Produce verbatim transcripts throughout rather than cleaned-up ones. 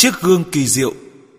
Chiếc gương kỳ diệu.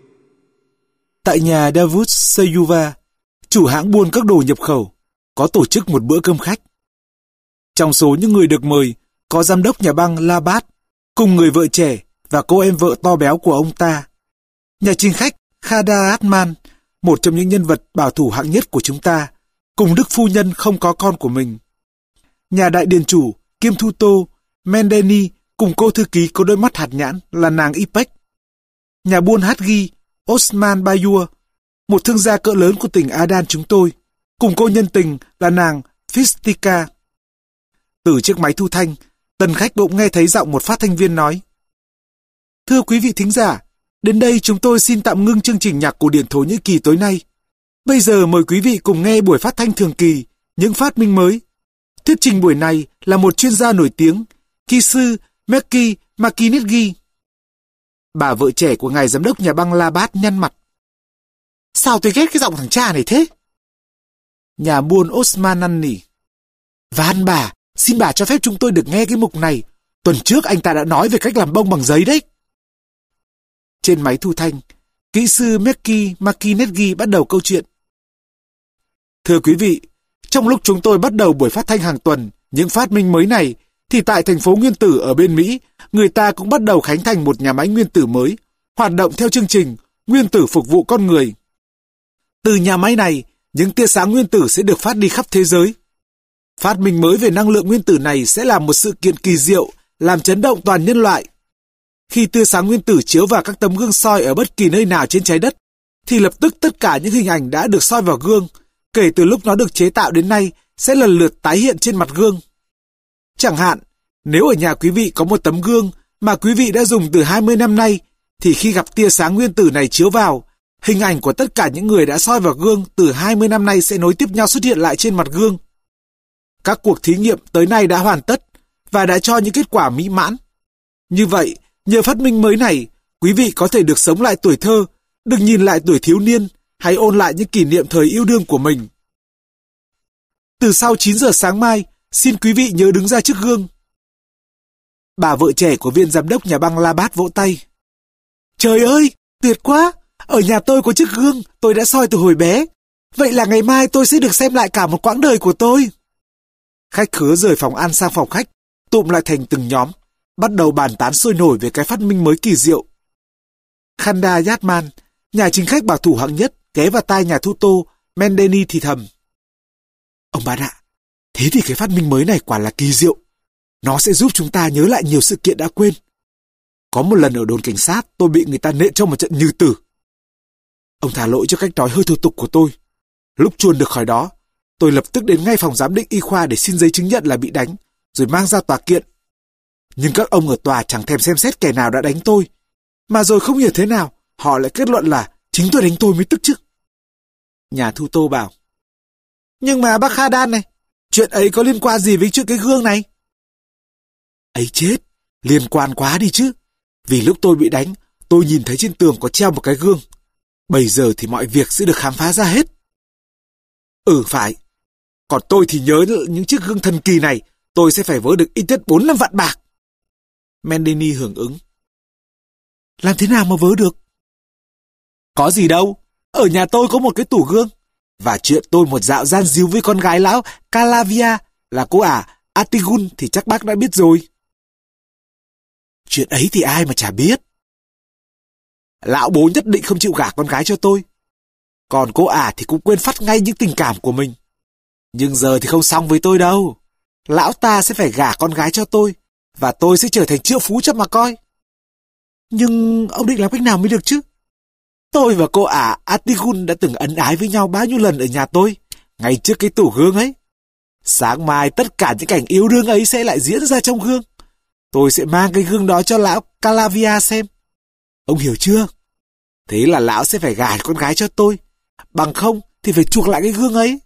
Tại nhà Davut Seyuva, chủ hãng buôn các đồ nhập khẩu, có tổ chức một bữa cơm khách. Trong số những người được mời, có giám đốc nhà băng Labat, cùng người vợ trẻ và cô em vợ to béo của ông ta. Nhà chính khách Khada Atman, một trong những nhân vật bảo thủ hạng nhất của chúng ta, cùng đức phu nhân không có con của mình. Nhà đại điền chủ Kim Thu Tô, Mendeni cùng cô thư ký có đôi mắt hạt nhãn là nàng Ipek. Nhà buôn hát ghi Osman Bayur, một thương gia cỡ lớn của tỉnh Adan chúng tôi, cùng cô nhân tình là nàng Fistika. Từ chiếc máy thu thanh, tân khách bỗng nghe thấy giọng một phát thanh viên nói: "Thưa quý vị thính giả, đến đây chúng tôi xin tạm ngưng chương trình nhạc cổ điển Thổ Nhĩ Kỳ tối nay. Bây giờ mời quý vị cùng nghe buổi phát thanh thường kỳ, những phát minh mới. Thuyết trình buổi này là một chuyên gia nổi tiếng, kỹ sư Meki Makinetgi." Bà vợ trẻ của ngài giám đốc nhà băng Labat nhăn mặt: "Sao tôi ghét cái giọng thằng cha này thế?" Nhà buôn Osman năn nỉ: "Van bà, xin bà cho phép chúng tôi được nghe cái mục này. Tuần trước anh ta đã nói về cách làm bông bằng giấy đấy." Trên máy thu thanh, kỹ sư Meki Makinetgi bắt đầu câu chuyện: "Thưa quý vị, trong lúc chúng tôi bắt đầu buổi phát thanh hàng tuần, những phát minh mới này, thì tại thành phố Nguyên Tử ở bên Mỹ, người ta cũng bắt đầu khánh thành một nhà máy nguyên tử mới, hoạt động theo chương trình Nguyên tử phục vụ con người. Từ nhà máy này, những tia sáng nguyên tử sẽ được phát đi khắp thế giới. Phát minh mới về năng lượng nguyên tử này sẽ là một sự kiện kỳ diệu, làm chấn động toàn nhân loại. Khi tia sáng nguyên tử chiếu vào các tấm gương soi ở bất kỳ nơi nào trên trái đất, thì lập tức tất cả những hình ảnh đã được soi vào gương, kể từ lúc nó được chế tạo đến nay, sẽ lần lượt tái hiện trên mặt gương. Chẳng hạn, nếu ở nhà quý vị có một tấm gương mà quý vị đã dùng từ hai mươi năm nay, thì khi gặp tia sáng nguyên tử này chiếu vào, hình ảnh của tất cả những người đã soi vào gương từ hai mươi năm nay sẽ nối tiếp nhau xuất hiện lại trên mặt gương. Các cuộc thí nghiệm tới nay đã hoàn tất và đã cho những kết quả mỹ mãn. Như vậy, nhờ phát minh mới này, quý vị có thể được sống lại tuổi thơ, được nhìn lại tuổi thiếu niên, hay ôn lại những kỷ niệm thời yêu đương của mình. Từ sau chín giờ sáng mai, xin quý vị nhớ đứng ra trước gương." Bà vợ trẻ của viên giám đốc nhà băng Labat vỗ tay: "Trời ơi, tuyệt quá! Ở nhà tôi có chiếc gương, tôi đã soi từ hồi bé. Vậy là ngày mai tôi sẽ được xem lại cả một quãng đời của tôi." Khách khứa rời phòng ăn sang phòng khách, tụm lại thành từng nhóm, bắt đầu bàn tán sôi nổi về cái phát minh mới kỳ diệu. Khanda Yatman, nhà chính khách bảo thủ hạng nhất, ghé vào tai nhà thu tô Mendeni thì thầm: "Ông bạn ạ, thế thì cái phát minh mới này quả là kỳ diệu. Nó sẽ giúp chúng ta nhớ lại nhiều sự kiện đã quên. Có một lần ở đồn cảnh sát, tôi bị người ta nện trong một trận như tử. Ông thả lỗi cho cách nói hơi thô tục của tôi. Lúc chuồn được khỏi đó, tôi lập tức đến ngay phòng giám định y khoa để xin giấy chứng nhận là bị đánh, rồi mang ra tòa kiện. Nhưng các ông ở tòa chẳng thèm xem xét kẻ nào đã đánh tôi, mà rồi không hiểu thế nào, họ lại kết luận là chính tôi đánh tôi mới tức chứ." Nhà thu tô bảo: "Nhưng mà bác Khadan này, chuyện ấy có liên quan gì với chuyện cái gương này?" "Ấy chết, liên quan quá đi chứ. Vì lúc tôi bị đánh, tôi nhìn thấy trên tường có treo một cái gương. Bây giờ thì mọi việc sẽ được khám phá ra hết." "Ừ phải. Còn tôi thì nhớ những chiếc gương thần kỳ này, tôi sẽ phải vớ được ít nhất bốn năm vạn bạc." Mendini hưởng ứng: "Làm thế nào mà vớ được?" "Có gì đâu. Ở nhà tôi có một cái tủ gương. Và chuyện tôi một dạo gian díu với con gái lão Calavia là cô ả Atigun thì chắc bác đã biết rồi." "Chuyện ấy thì ai mà chả biết. Lão bố nhất định không chịu gả con gái cho tôi. Còn cô ả thì cũng quên phát ngay những tình cảm của mình. Nhưng giờ thì không xong với tôi đâu. Lão ta sẽ phải gả con gái cho tôi, và tôi sẽ trở thành triệu phú cho mà coi." "Nhưng ông định làm cách nào mới được chứ?" "Tôi và cô ả Atigun đã từng ân ái với nhau bao nhiêu lần ở nhà tôi, ngay trước cái tủ gương ấy. Sáng mai tất cả những cảnh yêu đương ấy sẽ lại diễn ra trong gương. Tôi sẽ mang cái gương đó cho lão Calavia xem. Ông hiểu chưa? Thế là lão sẽ phải gả con gái cho tôi, bằng không thì phải chuộc lại cái gương ấy."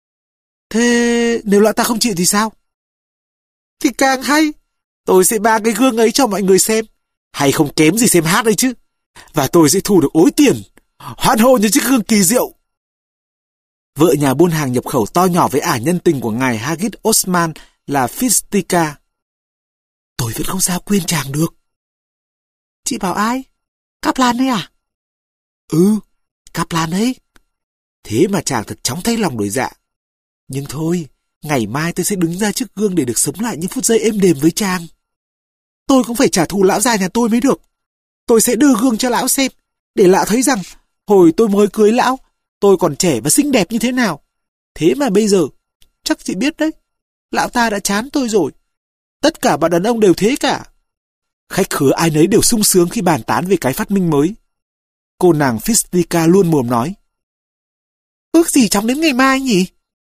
"Thế nếu lão ta không chịu thì sao?" "Thì càng hay. Tôi sẽ mang cái gương ấy cho mọi người xem, hay không kém gì xem hát đấy chứ. Và tôi sẽ thu được ối tiền, hoan hô như chiếc gương kỳ diệu." Vợ nhà buôn hàng nhập khẩu to nhỏ với ả nhân tình của ngài Hagit Osman là Fistika: "Tôi vẫn không sao quên chàng được." "Chị bảo ai?" Kaplan ấy à? Ừ, Kaplan ấy. Thế mà chàng thật chóng thấy lòng đổi dạ. Nhưng thôi, ngày mai tôi sẽ đứng ra trước gương để được sống lại những phút giây êm đềm với chàng. Tôi cũng phải trả thù lão già nhà tôi mới được. Tôi sẽ đưa gương cho lão xem, để lão thấy rằng hồi tôi mới cưới lão, tôi còn trẻ và xinh đẹp như thế nào. Thế mà bây giờ, chắc chị biết đấy, lão ta đã chán tôi rồi. Tất cả bọn đàn ông đều thế cả. Khách khứa ai nấy đều sung sướng khi bàn tán về cái phát minh mới. Cô nàng Fistika luôn mồm nói. Ước gì chóng đến ngày mai nhỉ?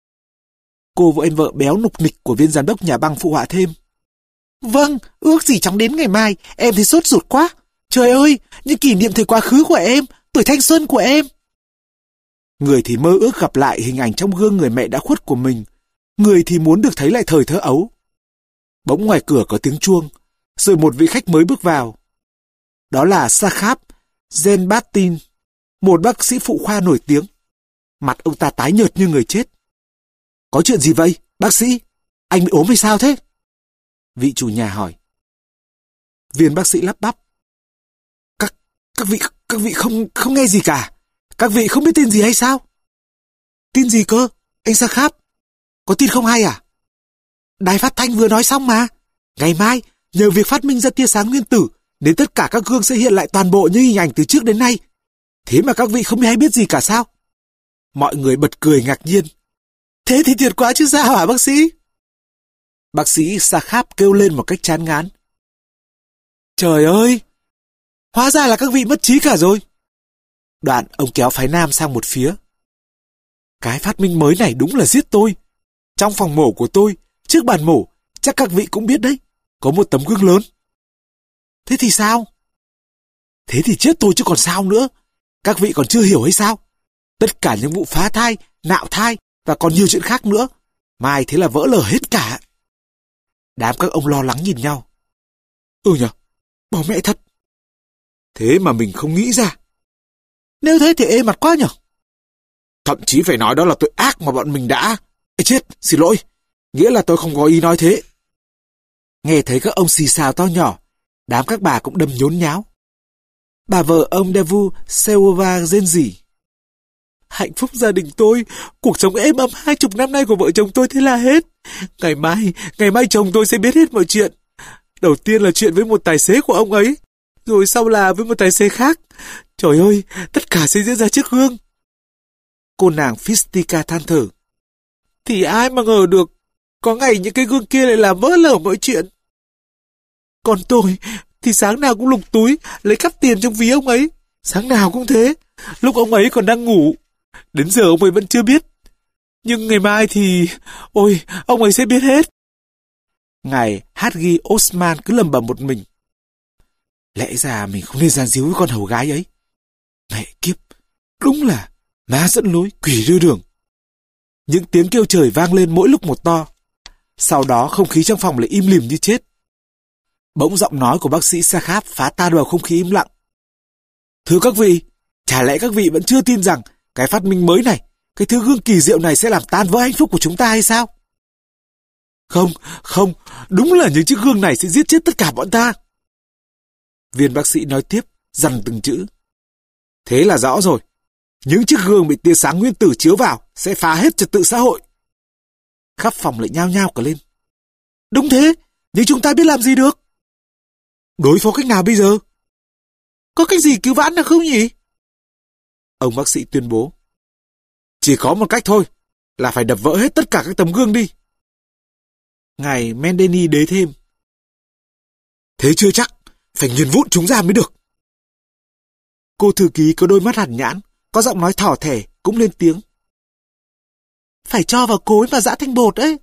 Cô vợ em vợ béo nục nịch của viên giám đốc nhà băng phụ họa thêm. Vâng, ước gì chóng đến ngày mai, em thấy sốt ruột quá. Trời ơi, những kỷ niệm thời quá khứ của em, tuổi thanh xuân của em. Người thì mơ ước gặp lại hình ảnh trong gương người mẹ đã khuất của mình. Người thì muốn được thấy lại thời thơ ấu. Bỗng ngoài cửa có tiếng chuông, rồi một vị khách mới bước vào. Đó là Sakhab Zenbatin, một bác sĩ phụ khoa nổi tiếng. Mặt ông ta tái nhợt như người chết. Có chuyện gì vậy, bác sĩ? Anh bị ốm hay sao thế? Vị chủ nhà hỏi. Viên bác sĩ lắp bắp. Các, các vị, các vị không, không nghe gì cả. Các vị không biết tin gì hay sao? Tin gì cơ, anh Sakhab? Có tin không hay à? Đài phát thanh vừa nói xong mà. Ngày mai, nhờ việc phát minh ra tia sáng nguyên tử, đến tất cả các gương sẽ hiện lại toàn bộ như hình ảnh từ trước đến nay. Thế mà các vị không hay biết gì cả sao? Mọi người bật cười ngạc nhiên. Thế thì tuyệt quá chứ sao hả bác sĩ? Bác sĩ Sakhab kêu lên một cách chán ngán. Trời ơi! Hóa ra là các vị mất trí cả rồi. Đoạn ông kéo phái nam sang một phía. Cái phát minh mới này đúng là giết tôi. Trong phòng mổ của tôi, trước bàn mổ, chắc các vị cũng biết đấy, có một tấm gương lớn. Thế thì sao? Thế thì chết tôi chứ còn sao nữa. Các vị còn chưa hiểu hay sao? Tất cả những vụ phá thai, nạo thai và còn nhiều chuyện khác nữa. Mai thế là vỡ lở hết cả. Đám các ông lo lắng nhìn nhau. Ừ nhờ, bỏ mẹ thật. Thế mà mình không nghĩ ra. Nếu thế thì ê mặt quá nhở. Thậm chí phải nói đó là tội ác mà bọn mình đã... Ê chết, xin lỗi. Nghĩa là tôi không có ý nói thế. Nghe thấy các ông xì xào to nhỏ, đám các bà cũng đâm nhốn nháo. Bà vợ ông Devu Seova rên rỉ. Hạnh phúc gia đình tôi, cuộc sống êm ấm hai chục năm nay của vợ chồng tôi thế là hết. Ngày mai, ngày mai chồng tôi sẽ biết hết mọi chuyện. Đầu tiên là chuyện với một tài xế của ông ấy, rồi sau là với một tài xế khác. Trời ơi, tất cả sẽ diễn ra trước gương. Cô nàng Fistika than thở. Thì ai mà ngờ được, có ngày những cái gương kia lại làm vỡ lở mọi chuyện. Còn tôi thì sáng nào cũng lục túi, lấy cắp tiền trong ví ông ấy. Sáng nào cũng thế, lúc ông ấy còn đang ngủ. Đến giờ ông ấy vẫn chưa biết. Nhưng ngày mai thì... Ôi, ông ấy sẽ biết hết. Ngài Hagi Osman cứ lầm bầm một mình. Lẽ ra mình không nên gian díu với con hầu gái ấy. Mẹ kiếp, đúng là má dẫn lối, quỷ đưa đường. Những tiếng kêu trời vang lên mỗi lúc một to. Sau đó không khí trong phòng lại im lìm như chết. Bỗng giọng nói của bác sĩ Sakhab phá tan vào không khí im lặng. Thưa các vị, chả lẽ các vị vẫn chưa tin rằng cái phát minh mới này, cái thứ gương kỳ diệu này sẽ làm tan vỡ hạnh phúc của chúng ta hay sao? Không, không, đúng là những chiếc gương này sẽ giết chết tất cả bọn ta. Viên bác sĩ nói tiếp, dằn từng chữ. Thế là rõ rồi. Những chiếc gương bị tia sáng nguyên tử chiếu vào sẽ phá hết trật tự xã hội. Khắp phòng lại nhao nhao cả lên. Đúng thế, nhưng chúng ta biết làm gì được? Đối phó cách nào bây giờ? Có cách gì cứu vãn được không nhỉ? Ông bác sĩ tuyên bố. Chỉ có một cách thôi, là phải đập vỡ hết tất cả các tấm gương đi. Ngài Mendeni đế thêm. Thế chưa chắc, phải nghiền vụn chúng ra mới được. Cô thư ký có đôi mắt hẳn nhãn, có giọng nói thỏ thẻ, cũng lên tiếng. Phải cho vào cối và giã thành bột ấy.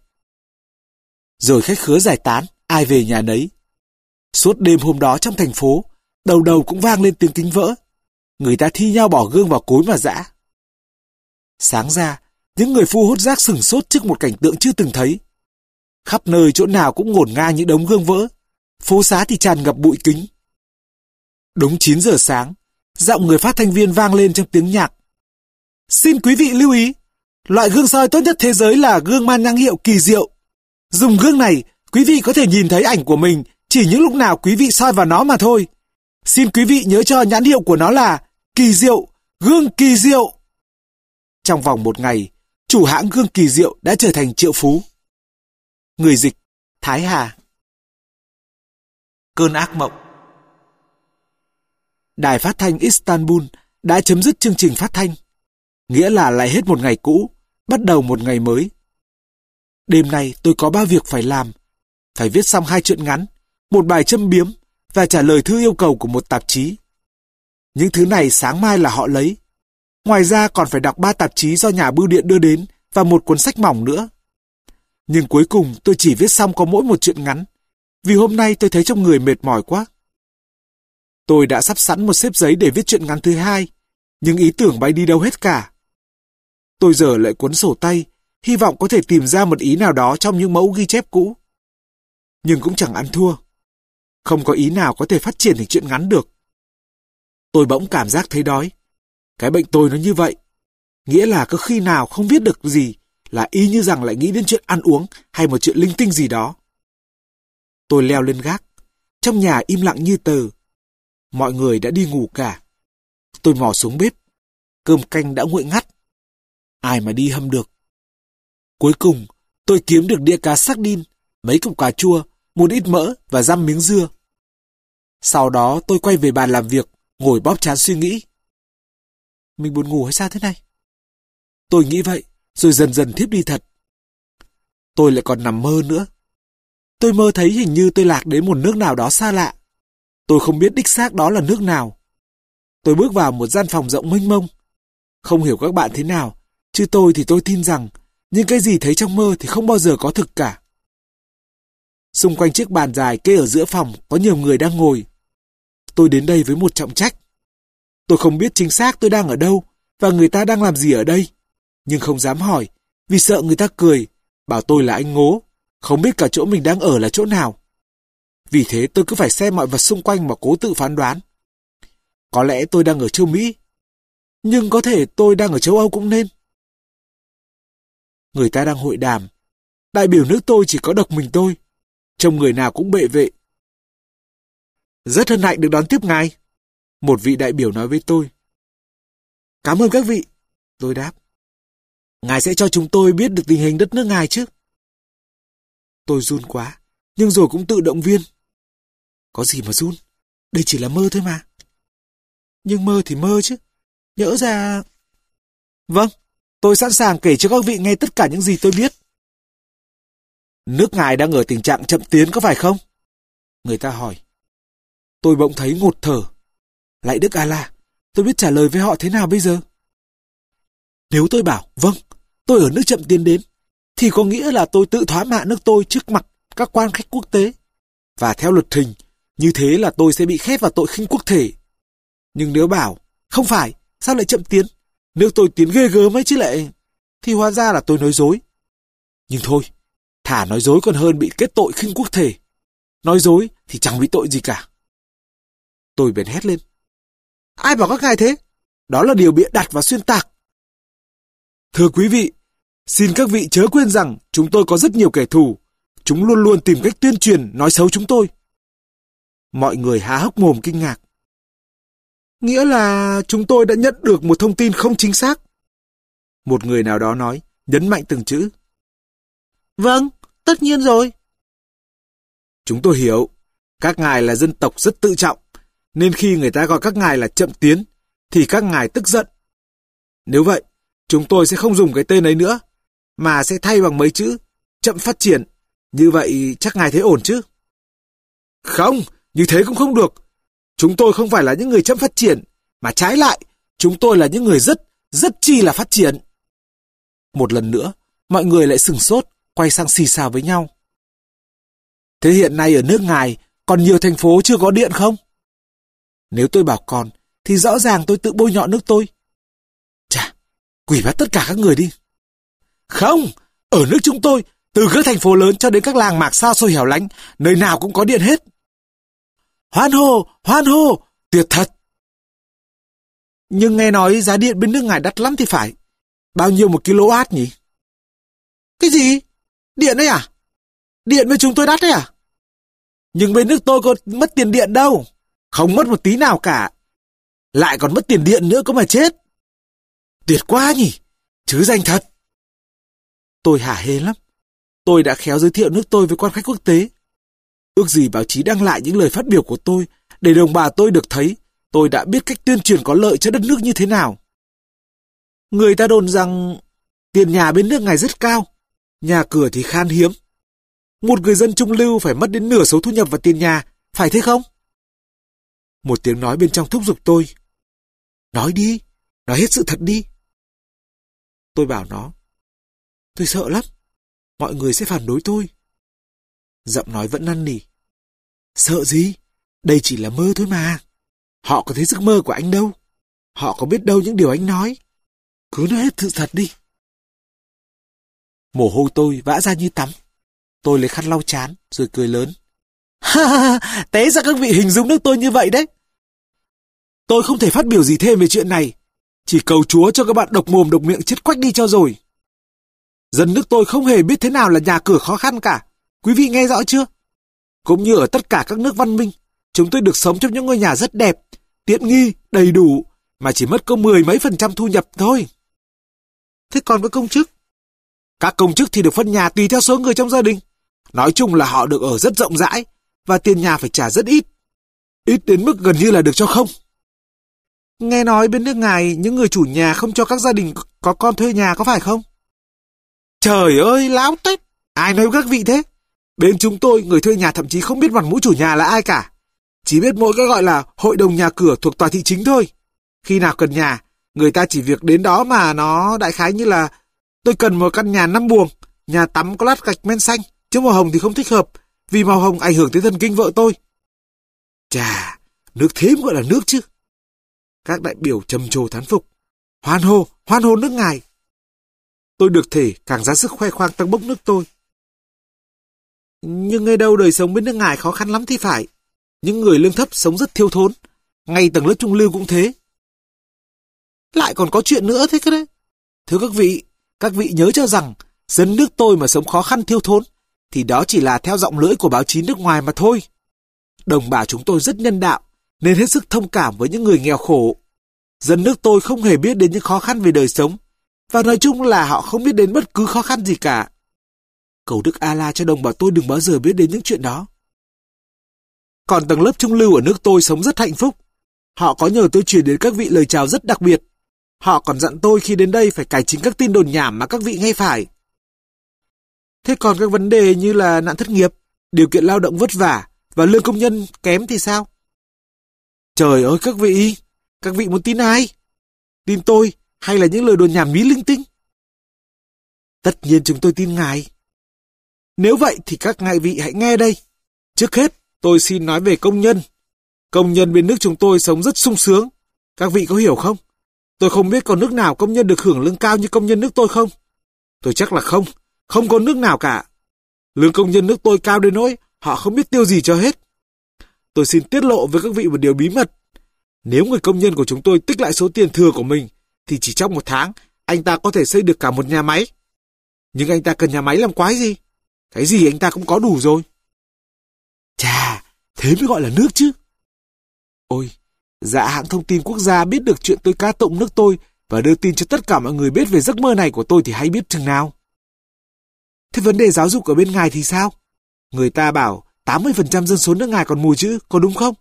Rồi khách khứa giải tán, ai về nhà nấy. Suốt đêm hôm đó trong thành phố, đầu đầu cũng vang lên tiếng kính vỡ. Người ta thi nhau bỏ gương vào cối mà giã. Sáng ra, những người phu hốt rác sửng sốt trước một cảnh tượng chưa từng thấy. Khắp nơi chỗ nào cũng ngổn ngang những đống gương vỡ, phố xá thì tràn ngập bụi kính. Đúng chín giờ sáng, giọng người phát thanh viên vang lên trong tiếng nhạc. Xin quý vị lưu ý, loại gương soi tốt nhất thế giới là gương mang nhãn hiệu Kỳ Diệu. Dùng gương này, quý vị có thể nhìn thấy ảnh của mình chỉ những lúc nào quý vị soi vào nó mà thôi. Xin quý vị nhớ cho nhãn hiệu của nó là Kỳ Diệu, gương Kỳ Diệu. Trong vòng một ngày, chủ hãng gương Kỳ Diệu đã trở thành triệu phú. Người dịch Thái Hà. Cơn ác mộng. Đài phát thanh Istanbul đã chấm dứt chương trình phát thanh, nghĩa là lại hết một ngày cũ, bắt đầu một ngày mới. Đêm nay tôi có ba việc phải làm. Phải viết xong hai truyện ngắn, một bài châm biếm và trả lời thư yêu cầu của một tạp chí. Những thứ này sáng mai là họ lấy. Ngoài ra còn phải đọc ba tạp chí do nhà bưu điện đưa đến và một cuốn sách mỏng nữa. Nhưng cuối cùng tôi chỉ viết xong có mỗi một truyện ngắn, vì hôm nay tôi thấy trong người mệt mỏi quá. Tôi đã sắp sẵn một xếp giấy để viết truyện ngắn thứ hai, nhưng ý tưởng bay đi đâu hết cả. Tôi dở lại cuốn sổ tay, hy vọng có thể tìm ra một ý nào đó trong những mẫu ghi chép cũ. Nhưng cũng chẳng ăn thua. Không có ý nào có thể phát triển thành truyện ngắn được. Tôi bỗng cảm giác thấy đói. Cái bệnh tôi nó như vậy. Nghĩa là có khi nào không viết được gì là y như rằng lại nghĩ đến chuyện ăn uống hay một chuyện linh tinh gì đó. Tôi leo lên gác. Trong nhà im lặng như tờ. Mọi người đã đi ngủ cả. Tôi mò xuống bếp. Cơm canh đã nguội ngắt. Ai mà đi hâm được. Cuối cùng, tôi kiếm được đĩa cá sardine, mấy cục cà chua, một ít mỡ và dăm miếng dưa. Sau đó tôi quay về bàn làm việc, ngồi bóp trán suy nghĩ. Mình buồn ngủ hay sao thế này? Tôi nghĩ vậy, rồi dần dần thiếp đi thật. Tôi lại còn nằm mơ nữa. Tôi mơ thấy hình như tôi lạc đến một nước nào đó xa lạ. Tôi không biết đích xác đó là nước nào. Tôi bước vào một gian phòng rộng mênh mông. Không hiểu các bạn thế nào, chứ tôi thì tôi tin rằng những cái gì thấy trong mơ thì không bao giờ có thực cả. Xung quanh chiếc bàn dài kê ở giữa phòng có nhiều người đang ngồi. Tôi đến đây với một trọng trách. Tôi không biết chính xác tôi đang ở đâu và người ta đang làm gì ở đây. Nhưng không dám hỏi, vì sợ người ta cười, bảo tôi là anh ngố, không biết cả chỗ mình đang ở là chỗ nào. Vì thế tôi cứ phải xem mọi vật xung quanh mà cố tự phán đoán. Có lẽ tôi đang ở châu Mỹ, nhưng có thể tôi đang ở châu Âu cũng nên. Người ta đang hội đàm. Đại biểu nước tôi chỉ có độc mình tôi. Trông người nào cũng bệ vệ. Rất hân hạnh được đón tiếp ngài. Một vị đại biểu nói với tôi. Cảm ơn các vị. Tôi đáp. Ngài sẽ cho chúng tôi biết được tình hình đất nước ngài chứ? Tôi run quá, nhưng rồi cũng tự động viên. Có gì mà run, đây chỉ là mơ thôi mà. Nhưng mơ thì mơ chứ, nhỡ ra... Vâng, tôi sẵn sàng kể cho các vị nghe tất cả những gì tôi biết. Nước ngài đang ở tình trạng chậm tiến có phải không? Người ta hỏi. Tôi bỗng thấy ngột thở. Lạy Đức Allah, tôi biết trả lời với họ thế nào bây giờ? Nếu tôi bảo, vâng, tôi ở nước chậm tiến đến, thì có nghĩa là tôi tự thoá mạ nước tôi trước mặt các quan khách quốc tế. Và theo luật hình, như thế là tôi sẽ bị khép vào tội khinh quốc thể. Nhưng nếu bảo, không phải, sao lại chậm tiến? Nước tôi tiến ghê gớm ấy chứ lại... Thì hóa ra là tôi nói dối. Nhưng thôi, thà nói dối còn hơn bị kết tội khinh quốc thể. Nói dối thì chẳng bị tội gì cả. Tôi bèn hét lên. Ai bảo các ngài thế? Đó là điều bịa đặt và xuyên tạc. Thưa quý vị, xin các vị chớ quên rằng chúng tôi có rất nhiều kẻ thù. Chúng luôn luôn tìm cách tuyên truyền, nói xấu chúng tôi. Mọi người há hốc mồm kinh ngạc. Nghĩa là chúng tôi đã nhận được một thông tin không chính xác. Một người nào đó nói, nhấn mạnh từng chữ. Vâng, tất nhiên rồi. Chúng tôi hiểu, các ngài là dân tộc rất tự trọng, nên khi người ta gọi các ngài là chậm tiến, thì các ngài tức giận. Nếu vậy, chúng tôi sẽ không dùng cái tên ấy nữa, mà sẽ thay bằng mấy chữ chậm phát triển. Như vậy chắc ngài thấy ổn chứ? Không, như thế cũng không được. Chúng tôi không phải là những người chậm phát triển, mà trái lại, chúng tôi là những người rất, rất chi là phát triển. Một lần nữa, mọi người lại sửng sốt, quay sang xì xào với nhau. Thế hiện nay ở nước ngài còn nhiều thành phố chưa có điện không? Nếu tôi bảo còn, thì rõ ràng tôi tự bôi nhọ nước tôi. Chà, quỷ bắt tất cả các người đi. Không, ở nước chúng tôi, từ các thành phố lớn cho đến các làng mạc xa xôi hẻo lánh, nơi nào cũng có điện hết. Hoan hô, hoan hô, tuyệt thật. Nhưng nghe nói giá điện bên nước ngài đắt lắm thì phải. Bao nhiêu một kW nhỉ? Cái gì? Điện đấy à? Điện bên chúng tôi đắt đấy à? Nhưng bên nước tôi có mất tiền điện đâu. Không mất một tí nào cả. Lại còn mất tiền điện nữa cơ mà chết. Tuyệt quá nhỉ, chứ danh thật. Tôi hả hê lắm. Tôi đã khéo giới thiệu nước tôi với quan khách quốc tế. Ước gì báo chí đăng lại những lời phát biểu của tôi để đồng bào tôi được thấy tôi đã biết cách tuyên truyền có lợi cho đất nước như thế nào. Người ta đồn rằng tiền nhà bên nước ngài rất cao, nhà cửa thì khan hiếm. Một người dân trung lưu phải mất đến nửa số thu nhập vào tiền nhà, phải thế không? Một tiếng nói bên trong thúc giục tôi. Nói đi, nói hết sự thật đi. Tôi bảo nó. Tôi sợ lắm, mọi người sẽ phản đối tôi. Giọng nói vẫn năn nỉ. Sợ gì? Đây chỉ là mơ thôi mà. Họ có thấy giấc mơ của anh đâu. Họ có biết đâu những điều anh nói. Cứ nói hết sự thật đi. Mồ hôi tôi vã ra như tắm. Tôi lấy khăn lau trán rồi cười lớn. Té ra các vị hình dung nước tôi như vậy đấy. Tôi không thể phát biểu gì thêm về chuyện này. Chỉ cầu Chúa cho các bạn độc mồm độc miệng chết quách đi cho rồi. Dân nước tôi không hề biết thế nào là nhà cửa khó khăn cả. Quý vị nghe rõ chưa? Cũng như ở tất cả các nước văn minh, chúng tôi được sống trong những ngôi nhà rất đẹp, tiện nghi, đầy đủ, mà chỉ mất có mười mấy phần trăm thu nhập thôi. Thế còn các công chức? Các công chức thì được phân nhà tùy theo số người trong gia đình. Nói chung là họ được ở rất rộng rãi, và tiền nhà phải trả rất ít. Ít đến mức gần như là được cho không. Nghe nói bên nước ngài, những người chủ nhà không cho các gia đình có con thuê nhà có phải không? Trời ơi, láo tết! Ai nói với các vị thế? Bên chúng tôi, người thuê nhà thậm chí không biết mặt mũi chủ nhà là ai cả. Chỉ biết mỗi cái gọi là hội đồng nhà cửa thuộc tòa thị chính thôi. Khi nào cần nhà, người ta chỉ việc đến đó mà nó đại khái như là tôi cần một căn nhà năm buồng, nhà tắm có lát gạch men xanh, chứ màu hồng thì không thích hợp, vì màu hồng ảnh hưởng tới thần kinh vợ tôi. Chà, nước thế mới gọi là nước chứ. Các đại biểu trầm trồ thán phục. Hoan hô, hoan hô nước ngài. Tôi được thể càng ra sức khoe khoang tâng bốc nước tôi. Nhưng ngay đâu đời sống bên nước ngài khó khăn lắm thì phải. Những người lương thấp sống rất thiếu thốn. Ngay tầng lớp trung lưu cũng thế. Lại còn có chuyện nữa thế cơ đấy. Thưa các vị, các vị nhớ cho rằng dân nước tôi mà sống khó khăn thiếu thốn thì đó chỉ là theo giọng lưỡi của báo chí nước ngoài mà thôi. Đồng bào chúng tôi rất nhân đạo nên hết sức thông cảm với những người nghèo khổ. Dân nước tôi không hề biết đến những khó khăn về đời sống, và nói chung là họ không biết đến bất cứ khó khăn gì cả. Cầu Đức A-la cho đồng bào tôi đừng bao giờ biết đến những chuyện đó. Còn tầng lớp trung lưu ở nước tôi sống rất hạnh phúc. Họ có nhờ tôi truyền đến các vị lời chào rất đặc biệt. Họ còn dặn tôi khi đến đây phải cải chính các tin đồn nhảm mà các vị nghe phải. Thế còn các vấn đề như là nạn thất nghiệp, điều kiện lao động vất vả và lương công nhân kém thì sao? Trời ơi các vị, các vị muốn tin ai? Tin tôi hay là những lời đồn nhảm mí linh tinh? Tất nhiên chúng tôi tin ngài. Nếu vậy thì các ngài vị hãy nghe đây. Trước hết, tôi xin nói về công nhân. Công nhân bên nước chúng tôi sống rất sung sướng. Các vị có hiểu không? Tôi không biết có nước nào công nhân được hưởng lương cao như công nhân nước tôi không? Tôi chắc là không. Không có nước nào cả. Lương công nhân nước tôi cao đến nỗi họ không biết tiêu gì cho hết. Tôi xin tiết lộ với các vị một điều bí mật. Nếu người công nhân của chúng tôi tích lại số tiền thừa của mình, thì chỉ trong một tháng, anh ta có thể xây được cả một nhà máy. Nhưng anh ta cần nhà máy làm quái gì? Cái gì anh ta cũng có đủ rồi. Chà, thế mới gọi là nước chứ. Ôi, dạ hãng thông tin quốc gia biết được chuyện tôi ca tụng nước tôi và đưa tin cho tất cả mọi người biết về giấc mơ này của tôi thì hay biết chừng nào. Thế vấn đề giáo dục ở bên ngài thì sao? Người ta bảo tám mươi phần trăm dân số nước ngài còn mù chữ, có đúng không?